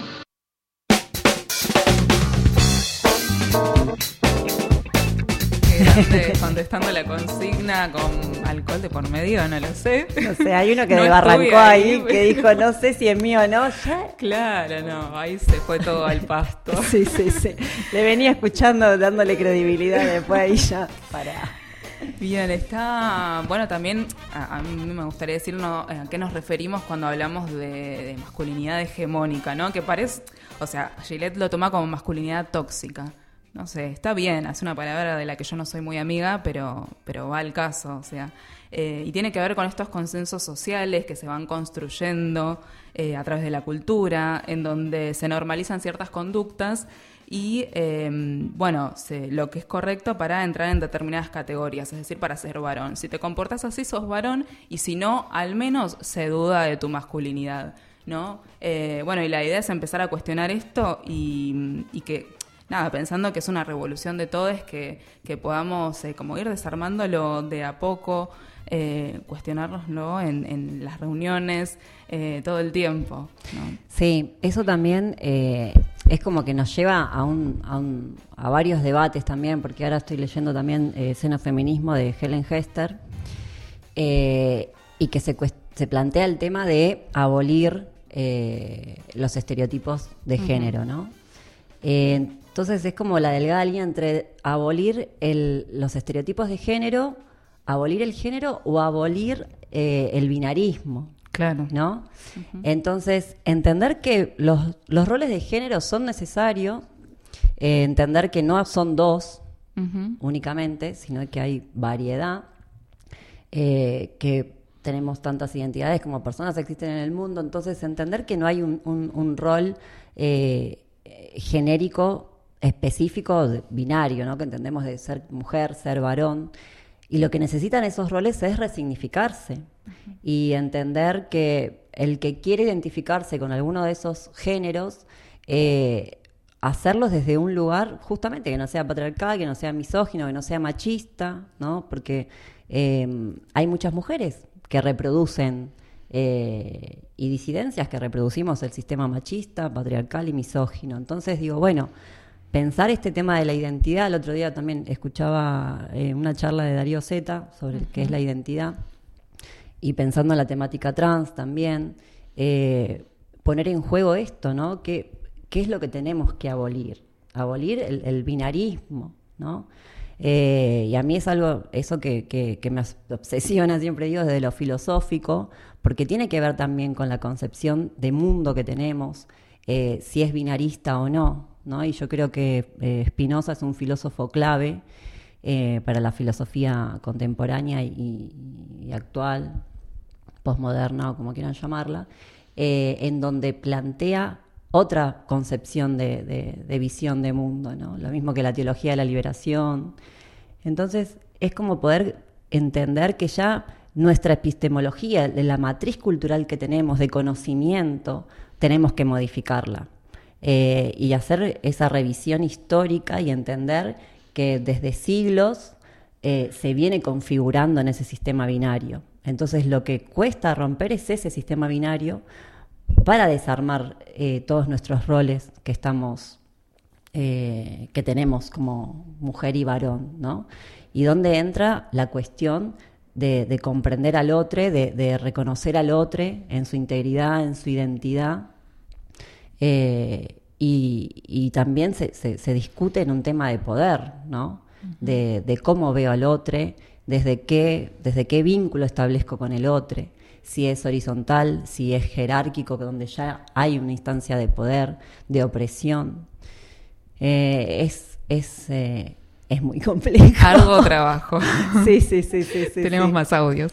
Contestando la consigna con alcohol de por medio, no lo sé. No sé, hay uno que no arrancó ahí que dijo, no sé si es mío o no. ¿Ya? Claro, no, ahí se fue todo al pasto. Sí. Le venía escuchando, dándole credibilidad, después ahí ya para... Bien, está... Bueno, también a mí me gustaría decir a qué nos referimos cuando hablamos de masculinidad hegemónica, ¿no? Que parece... O sea, Gillette lo toma como masculinidad tóxica. No sé, está bien, es una palabra de la que yo no soy muy amiga, pero va al caso, o sea, y tiene que ver con estos consensos sociales que se van construyendo a través de la cultura, en donde se normalizan ciertas conductas y, lo que es correcto para entrar en determinadas categorías, es decir, para ser varón. Si te comportas así, sos varón, y si no, al menos se duda de tu masculinidad, ¿no? Y la idea es empezar a cuestionar esto y que... Nada, pensando que es una revolución de todo, es que podamos como ir desarmándolo de a poco, cuestionárnoslo en las reuniones, todo el tiempo, ¿no? Sí, eso también es como que nos lleva a varios debates también, porque ahora estoy leyendo también Xenofeminismo de Helen Hester, y que se plantea el tema de abolir los estereotipos de género, ¿no? Entonces es como la delgada línea entre abolir los estereotipos de género, abolir el género o abolir el binarismo. Claro. ¿No? Uh-huh. Entonces, entender que los roles de género son necesarios, entender que no son dos uh-huh. únicamente, sino que hay variedad, que tenemos tantas identidades como personas existen en el mundo, entonces entender que no hay un rol genérico específico binario, ¿no? Que entendemos de ser mujer, ser varón, y lo que necesitan esos roles es resignificarse uh-huh. y entender que el que quiere identificarse con alguno de esos géneros hacerlos desde un lugar justamente que no sea patriarcal, que no sea misógino, que no sea machista, ¿no? Porque hay muchas mujeres que reproducen y disidencias que reproducimos el sistema machista, patriarcal y misógino. Entonces digo, bueno, pensar este tema de la identidad. El otro día también escuchaba una charla de Darío Zeta sobre qué es la identidad, y pensando en la temática trans también, poner en juego esto, ¿no? ¿Qué es lo que tenemos que abolir? Abolir el binarismo, ¿no? Y a mí es algo, eso que me obsesiona, siempre digo, desde lo filosófico, porque tiene que ver también con la concepción de mundo que tenemos, si es binarista o no, ¿no? Y yo creo que Spinoza es un filósofo clave para la filosofía contemporánea y actual, posmoderna o como quieran llamarla, en donde plantea otra concepción de visión de mundo, ¿no? Lo mismo que la teología de la liberación. Entonces es como poder entender que ya nuestra epistemología, de la matriz cultural que tenemos de conocimiento, tenemos que modificarla y hacer esa revisión histórica y entender que desde siglos se viene configurando en ese sistema binario. Entonces lo que cuesta romper es ese sistema binario para desarmar todos nuestros roles que tenemos como mujer y varón, ¿no? Y donde entra la cuestión de comprender al otro, de reconocer al otro en su integridad, en su identidad, y también se discute en un tema de poder, ¿no? De cómo veo al otro, desde qué vínculo establezco con el otro, si es horizontal, si es jerárquico, donde ya hay una instancia de poder, de opresión. Es muy complejo. Arduo trabajo. Sí. Tenemos más audios.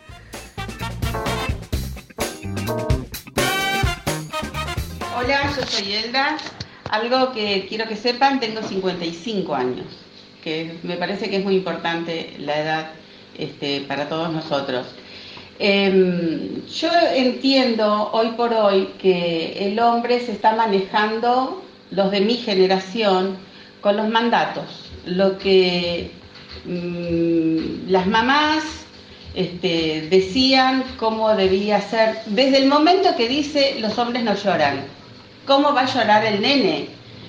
Hola, yo soy Elda. Algo que quiero que sepan, tengo 55 años, que me parece que es muy importante la edad para todos nosotros. Yo entiendo hoy por hoy que el hombre se está manejando, los de mi generación, con los mandatos. Lo que las mamás decían cómo debía ser, desde el momento que dice los hombres no lloran. ¿Cómo va a llorar el nene?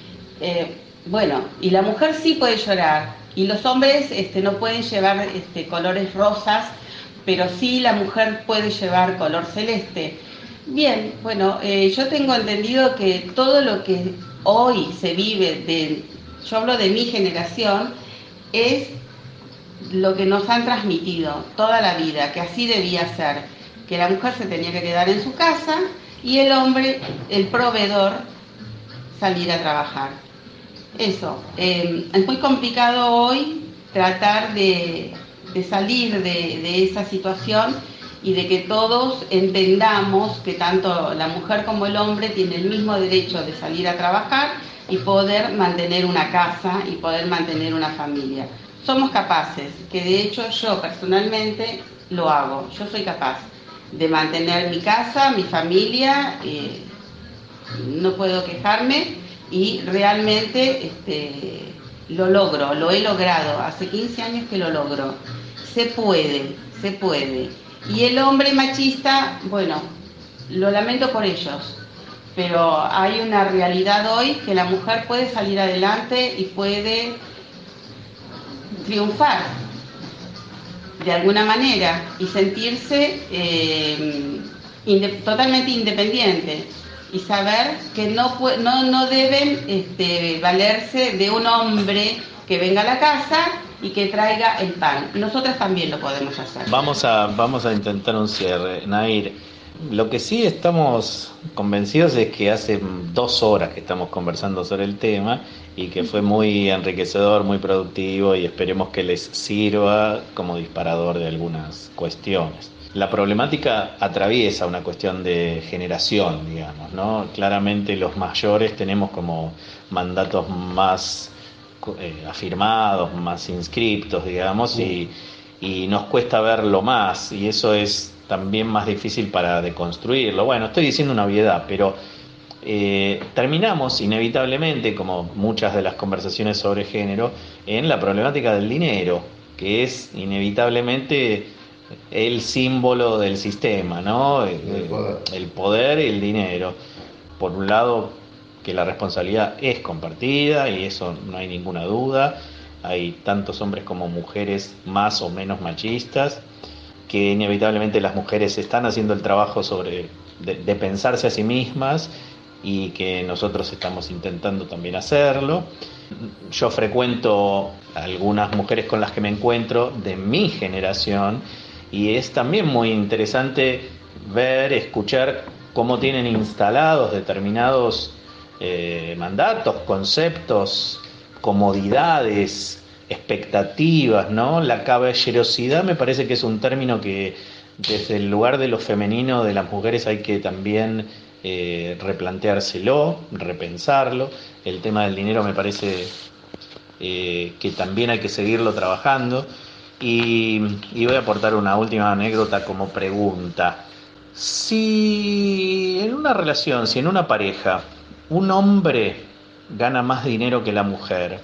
Bueno, y la mujer sí puede llorar, y los hombres no pueden llevar colores rosas, pero sí la mujer puede llevar color celeste. Bien, bueno, yo tengo entendido que todo lo que hoy se vive, yo hablo de mi generación, es lo que nos han transmitido toda la vida, que así debía ser, que la mujer se tenía que quedar en su casa y el hombre, el proveedor, salir a trabajar. Eso, es muy complicado hoy tratar de salir de esa situación y de que todos entendamos que tanto la mujer como el hombre tienen el mismo derecho de salir a trabajar y poder mantener una casa y poder mantener una familia. Somos capaces, que de hecho yo personalmente lo hago, yo soy capaz de mantener mi casa, mi familia, no puedo quejarme y realmente lo logro, lo he logrado, hace 15 años que lo logro. Se puede. Y el hombre machista, bueno, lo lamento por ellos, pero hay una realidad hoy que la mujer puede salir adelante y puede triunfar de alguna manera y sentirse totalmente independiente y saber que no deben valerse de un hombre que venga a la casa y que traiga el pan. Nosotras también lo podemos hacer. Vamos a intentar un cierre, Nair. Lo que sí estamos convencidos es que hace 2 horas que estamos conversando sobre el tema y que fue muy enriquecedor, muy productivo y esperemos que les sirva como disparador de algunas cuestiones. La problemática atraviesa una cuestión de generación, digamos, ¿no? Claramente los mayores tenemos como mandatos más afirmados, más inscriptos, digamos, y nos cuesta verlo más, y eso es también más difícil para deconstruirlo. Bueno, estoy diciendo una obviedad, pero terminamos inevitablemente, como muchas de las conversaciones sobre género, en la problemática del dinero, que es inevitablemente el símbolo del sistema, ¿no? El poder y el dinero. Por un lado, que la responsabilidad es compartida, y eso no hay ninguna duda. Hay tantos hombres como mujeres más o menos machistas, que inevitablemente las mujeres están haciendo el trabajo de pensarse a sí mismas, y que nosotros estamos intentando también hacerlo. Yo frecuento algunas mujeres con las que me encuentro de mi generación, y es también muy interesante ver, escuchar cómo tienen instalados determinados mandatos, conceptos, comodidades, expectativas, ¿no? La caballerosidad me parece que es un término que desde el lugar de lo femenino de las mujeres hay que también replanteárselo, repensarlo. El tema del dinero me parece que también hay que seguirlo trabajando. Y voy a aportar una última anécdota como pregunta. Si en una relación, si en una pareja, un hombre gana más dinero que la mujer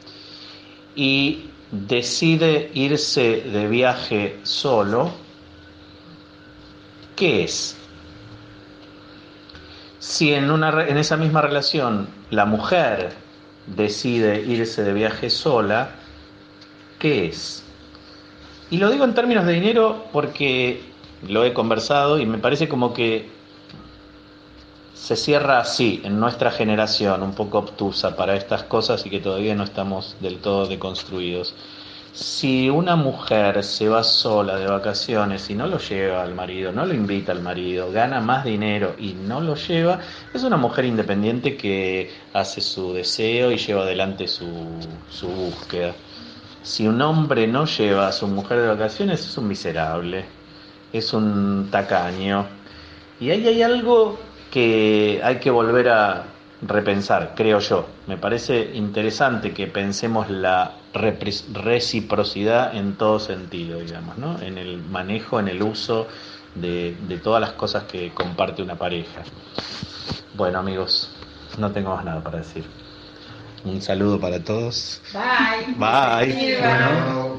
y decide irse de viaje solo, ¿qué es? Si en esa misma relación la mujer decide irse de viaje sola, ¿qué es? Y lo digo en términos de dinero porque lo he conversado y me parece como que se cierra así en nuestra generación, un poco obtusa para estas cosas y que todavía no estamos del todo deconstruidos. Si una mujer se va sola de vacaciones y no lo lleva al marido, no lo invita al marido, gana más dinero y no lo lleva, es una mujer independiente que hace su deseo y lleva adelante su búsqueda. Si un hombre no lleva a su mujer de vacaciones, es un miserable, es un tacaño. Y ahí hay algo que hay que volver a repensar, creo yo. Me parece interesante que pensemos la reciprocidad en todo sentido, digamos, ¿no? En el manejo, en el uso de todas las cosas que comparte una pareja. Bueno, amigos, no tengo más nada para decir. Un saludo para todos. Bye. Bye. Bueno.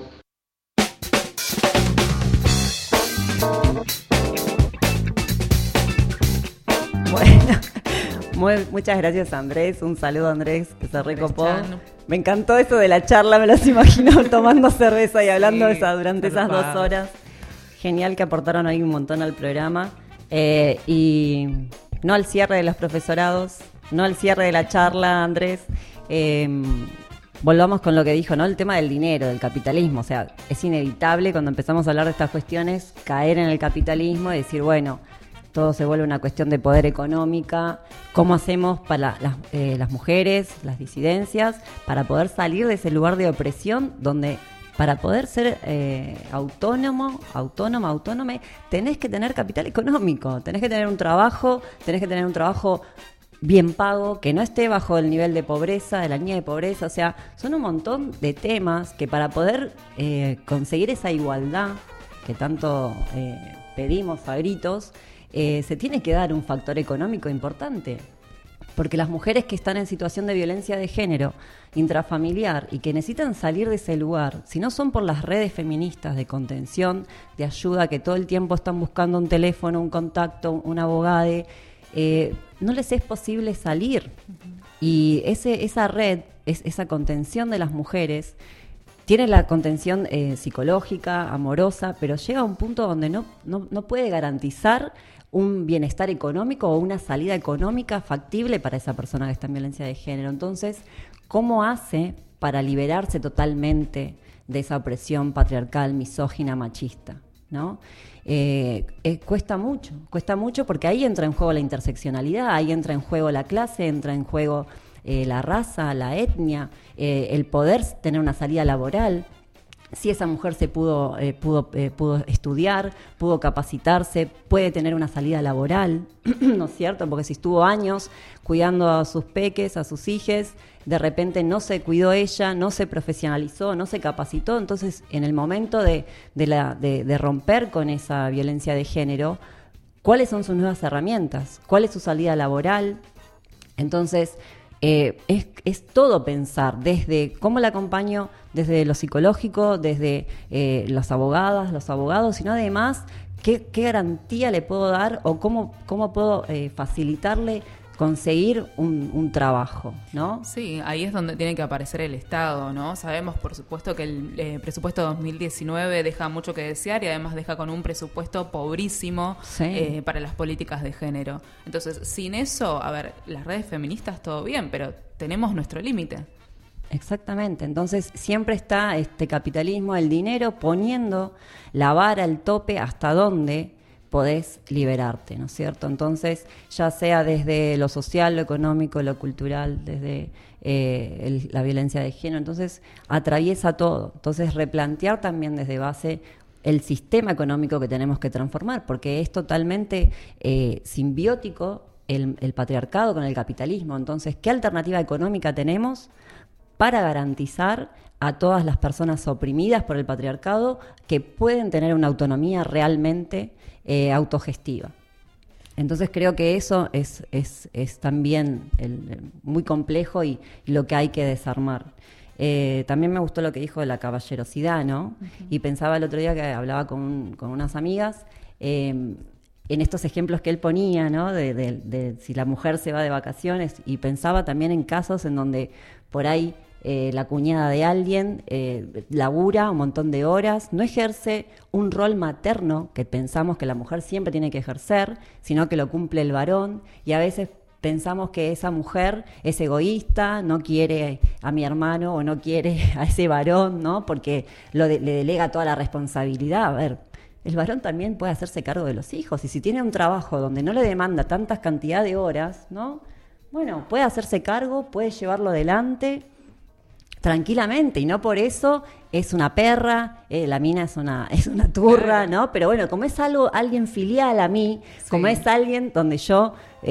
Muchas gracias, Andrés. Un saludo, Andrés, que se recopó. Me encantó eso de la charla, me los imagino tomando cerveza y hablando durante esas 2 horas. Genial que aportaron ahí un montón al programa. Y no al cierre de los profesorados, no al cierre de la charla, Andrés. Volvamos con lo que dijo, ¿no? El tema del dinero, del capitalismo. O sea, es inevitable cuando empezamos a hablar de estas cuestiones caer en el capitalismo y decir, bueno, todo se vuelve una cuestión de poder económica. ¿Cómo hacemos para las mujeres, las disidencias, para poder salir de ese lugar de opresión donde para poder ser autónome, tenés que tener capital económico, tenés que tener un trabajo bien pago, que no esté bajo el nivel de pobreza, de la línea de pobreza? O sea, son un montón de temas que para poder conseguir esa igualdad que tanto pedimos a gritos, se tiene que dar un factor económico importante, porque las mujeres que están en situación de violencia de género intrafamiliar y que necesitan salir de ese lugar, si no son por las redes feministas de contención, de ayuda, que todo el tiempo están buscando un teléfono, un contacto, un abogado, no les es posible salir. Y esa red, esa contención de las mujeres, tiene la contención psicológica, amorosa, pero llega a un punto donde no puede garantizar un bienestar económico o una salida económica factible para esa persona que está en violencia de género. Entonces, ¿cómo hace para liberarse totalmente de esa opresión patriarcal, misógina, machista, ¿no? Cuesta mucho porque ahí entra en juego la interseccionalidad, ahí entra en juego la clase, entra en juego la raza, la etnia, el poder tener una salida laboral. Si esa mujer se pudo estudiar, pudo capacitarse, puede tener una salida laboral, ¿no es cierto? Porque si estuvo años cuidando a sus peques, a sus hijes, de repente no se cuidó ella, no se profesionalizó, no se capacitó. Entonces, en el momento de romper con esa violencia de género, ¿cuáles son sus nuevas herramientas? ¿Cuál es su salida laboral? Entonces, es todo pensar, desde cómo la acompaño, desde lo psicológico, desde las abogadas, los abogados, sino además qué garantía le puedo dar o cómo puedo facilitarle conseguir un trabajo, ¿no? Sí, ahí es donde tiene que aparecer el Estado, ¿no? Sabemos, por supuesto, que el presupuesto 2019 deja mucho que desear y además deja con un presupuesto pobrísimo para las políticas de género. Entonces, sin eso, a ver, las redes feministas todo bien, pero tenemos nuestro límite. Exactamente, entonces siempre está este capitalismo, el dinero, poniendo la vara, el tope, hasta dónde podés liberarte, ¿no es cierto? Entonces, ya sea desde lo social, lo económico, lo cultural, desde la violencia de género, entonces atraviesa todo. Entonces, replantear también desde base el sistema económico que tenemos que transformar, porque es totalmente simbiótico el patriarcado con el capitalismo. Entonces, ¿qué alternativa económica tenemos para garantizar a todas las personas oprimidas por el patriarcado que pueden tener una autonomía realmente autogestiva? Entonces creo que eso es también muy complejo y lo que hay que desarmar. También me gustó lo que dijo de la caballerosidad, ¿no? Uh-huh. Y pensaba el otro día que hablaba con unas amigas en estos ejemplos que él ponía, ¿no? De si la mujer se va de vacaciones, y pensaba también en casos en donde por ahí la cuñada de alguien labura un montón de horas, no ejerce un rol materno que pensamos que la mujer siempre tiene que ejercer, sino que lo cumple el varón, y a veces pensamos que esa mujer es egoísta, no quiere a mi hermano o no quiere a ese varón, ¿no? Porque le delega toda la responsabilidad. A ver, el varón también puede hacerse cargo de los hijos, y si tiene un trabajo donde no le demanda tantas cantidad de horas, ¿no? Bueno, puede hacerse cargo, puede llevarlo adelante tranquilamente, y no por eso es una perra, la mina es una turra, ¿no? Pero bueno, como es alguien filial a mí, sí, como es alguien donde yo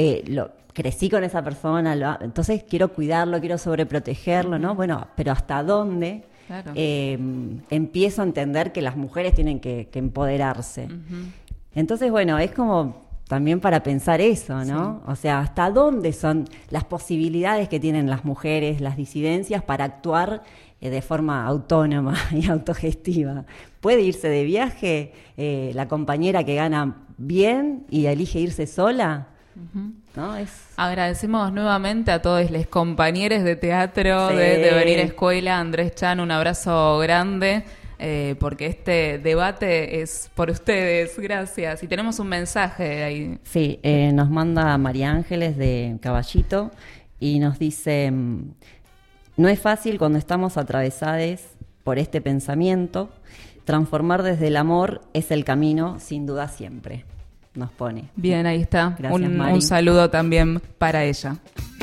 crecí con esa persona, entonces quiero cuidarlo, quiero sobreprotegerlo, ¿no? Bueno, pero ¿hasta dónde? Claro. Empiezo a entender que las mujeres tienen que empoderarse. Uh-huh. Entonces, bueno, es como también para pensar eso, ¿no? Sí. O sea, ¿hasta dónde son las posibilidades que tienen las mujeres, las disidencias, para actuar de forma autónoma y autogestiva? ¿Puede irse de viaje la compañera que gana bien y elige irse sola? Uh-huh. ¿No? Agradecemos nuevamente a todos los compañeros de teatro de Venir a Escuela. Andrés Chan, un abrazo grande. Porque este debate es por ustedes, gracias. Y tenemos un mensaje ahí. Sí, nos manda María Ángeles de Caballito y nos dice: no es fácil cuando estamos atravesados por este pensamiento, transformar desde el amor es el camino, sin duda siempre, nos pone. Bien, ahí está. Gracias, un saludo también para ella.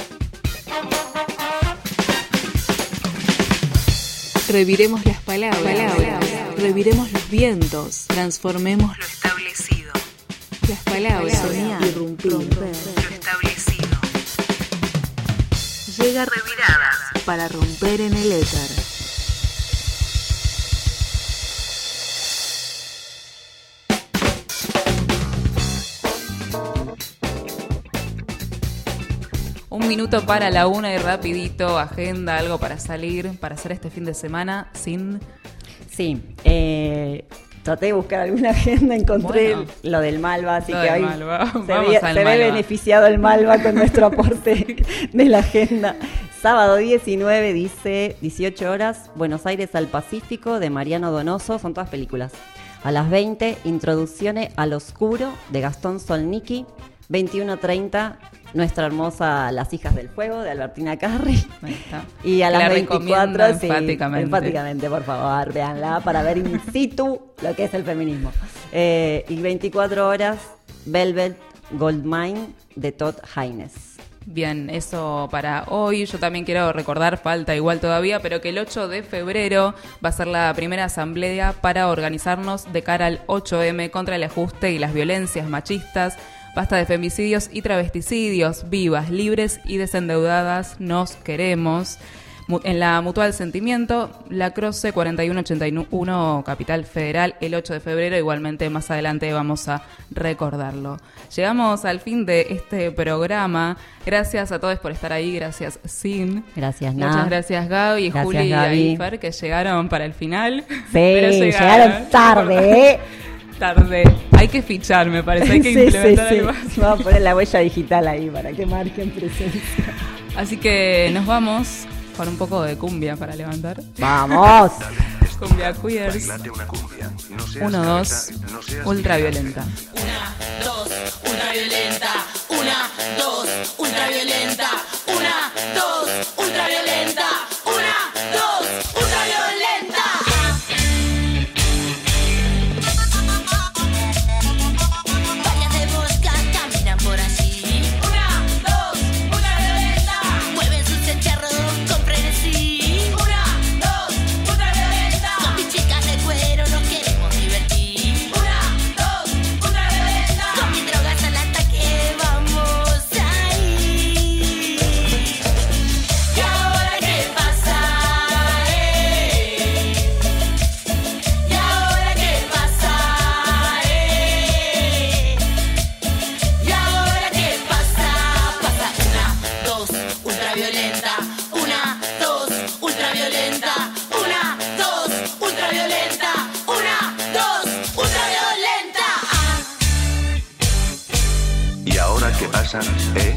Reviremos las palabras, reviremos los vientos, transformemos lo establecido. Las palabras, soñar, irrumpir, romper lo establecido. Llega Reviradas para romper en el éter. Un minuto para la 1 y rapidito, agenda, algo para salir, para hacer este fin de semana sin... Sí, traté de buscar alguna agenda, encontré lo del Malva, así que hoy se ve beneficiado el Malva con nuestro aporte de la agenda. Sábado 19, dice 18 horas, Buenos Aires al Pacífico, de Mariano Donoso, son todas películas. A las 20, Introducciones al Oscuro, de Gastón Solnicki. 21:30, Nuestra hermosa Las Hijas del Fuego, de Albertina Carri. Ahí está. Y a las 24, enfáticamente, por favor, véanla para ver in situ lo que es el feminismo. Y 24 horas, Velvet Goldmine, de Todd Haynes. Bien, eso para hoy. Yo también quiero recordar, falta igual todavía, pero que el 8 de febrero va a ser la primera asamblea para organizarnos de cara al 8M contra el ajuste y las violencias machistas. Basta de femicidios y travesticidios, vivas, libres y desendeudadas, nos queremos. en la Mutual Sentimiento, La Croce 4181, Capital Federal, el 8 de febrero. Igualmente más adelante vamos a recordarlo. Llegamos al fin de este programa. Gracias a todos por estar ahí. Gracias, Sin. Gracias, Muchas gracias, Gaby, gracias, Juli Gaby. y Fer, que llegaron para el final. Sí, pero llegaron tarde, Tarde. Hay que fichar, me parece. Hay que implementar algo así. Vamos a poner la huella digital ahí para que marquen presencia. Así que nos vamos con un poco de cumbia para levantar. ¡Vamos! Cumbia Queers. 1, 2, ultraviolenta. 1, 2, ultraviolenta. 1, 2, ultraviolenta. 1, 2, ultraviolenta. 1, 2, ultraviolenta. Varias de vodka caminan por allí. 1, 2, ultraviolenta. Mueven sus encharros con frenesí. 1, 2, ultraviolenta. Con mis chicas de cuero nos queremos divertir. 1, 2, ultraviolenta. Con mis drogas al ataque vamos a ir. ¿Y ahora qué pasa? ¿Y ahora qué pasa? ¿Y ahora qué pasa? Pasa 1, 2, ultraviolenta. 1, 2, ultraviolenta. 1, 2, ultraviolenta. 1, 2, ultraviolenta. ¿Y ahora qué pasa?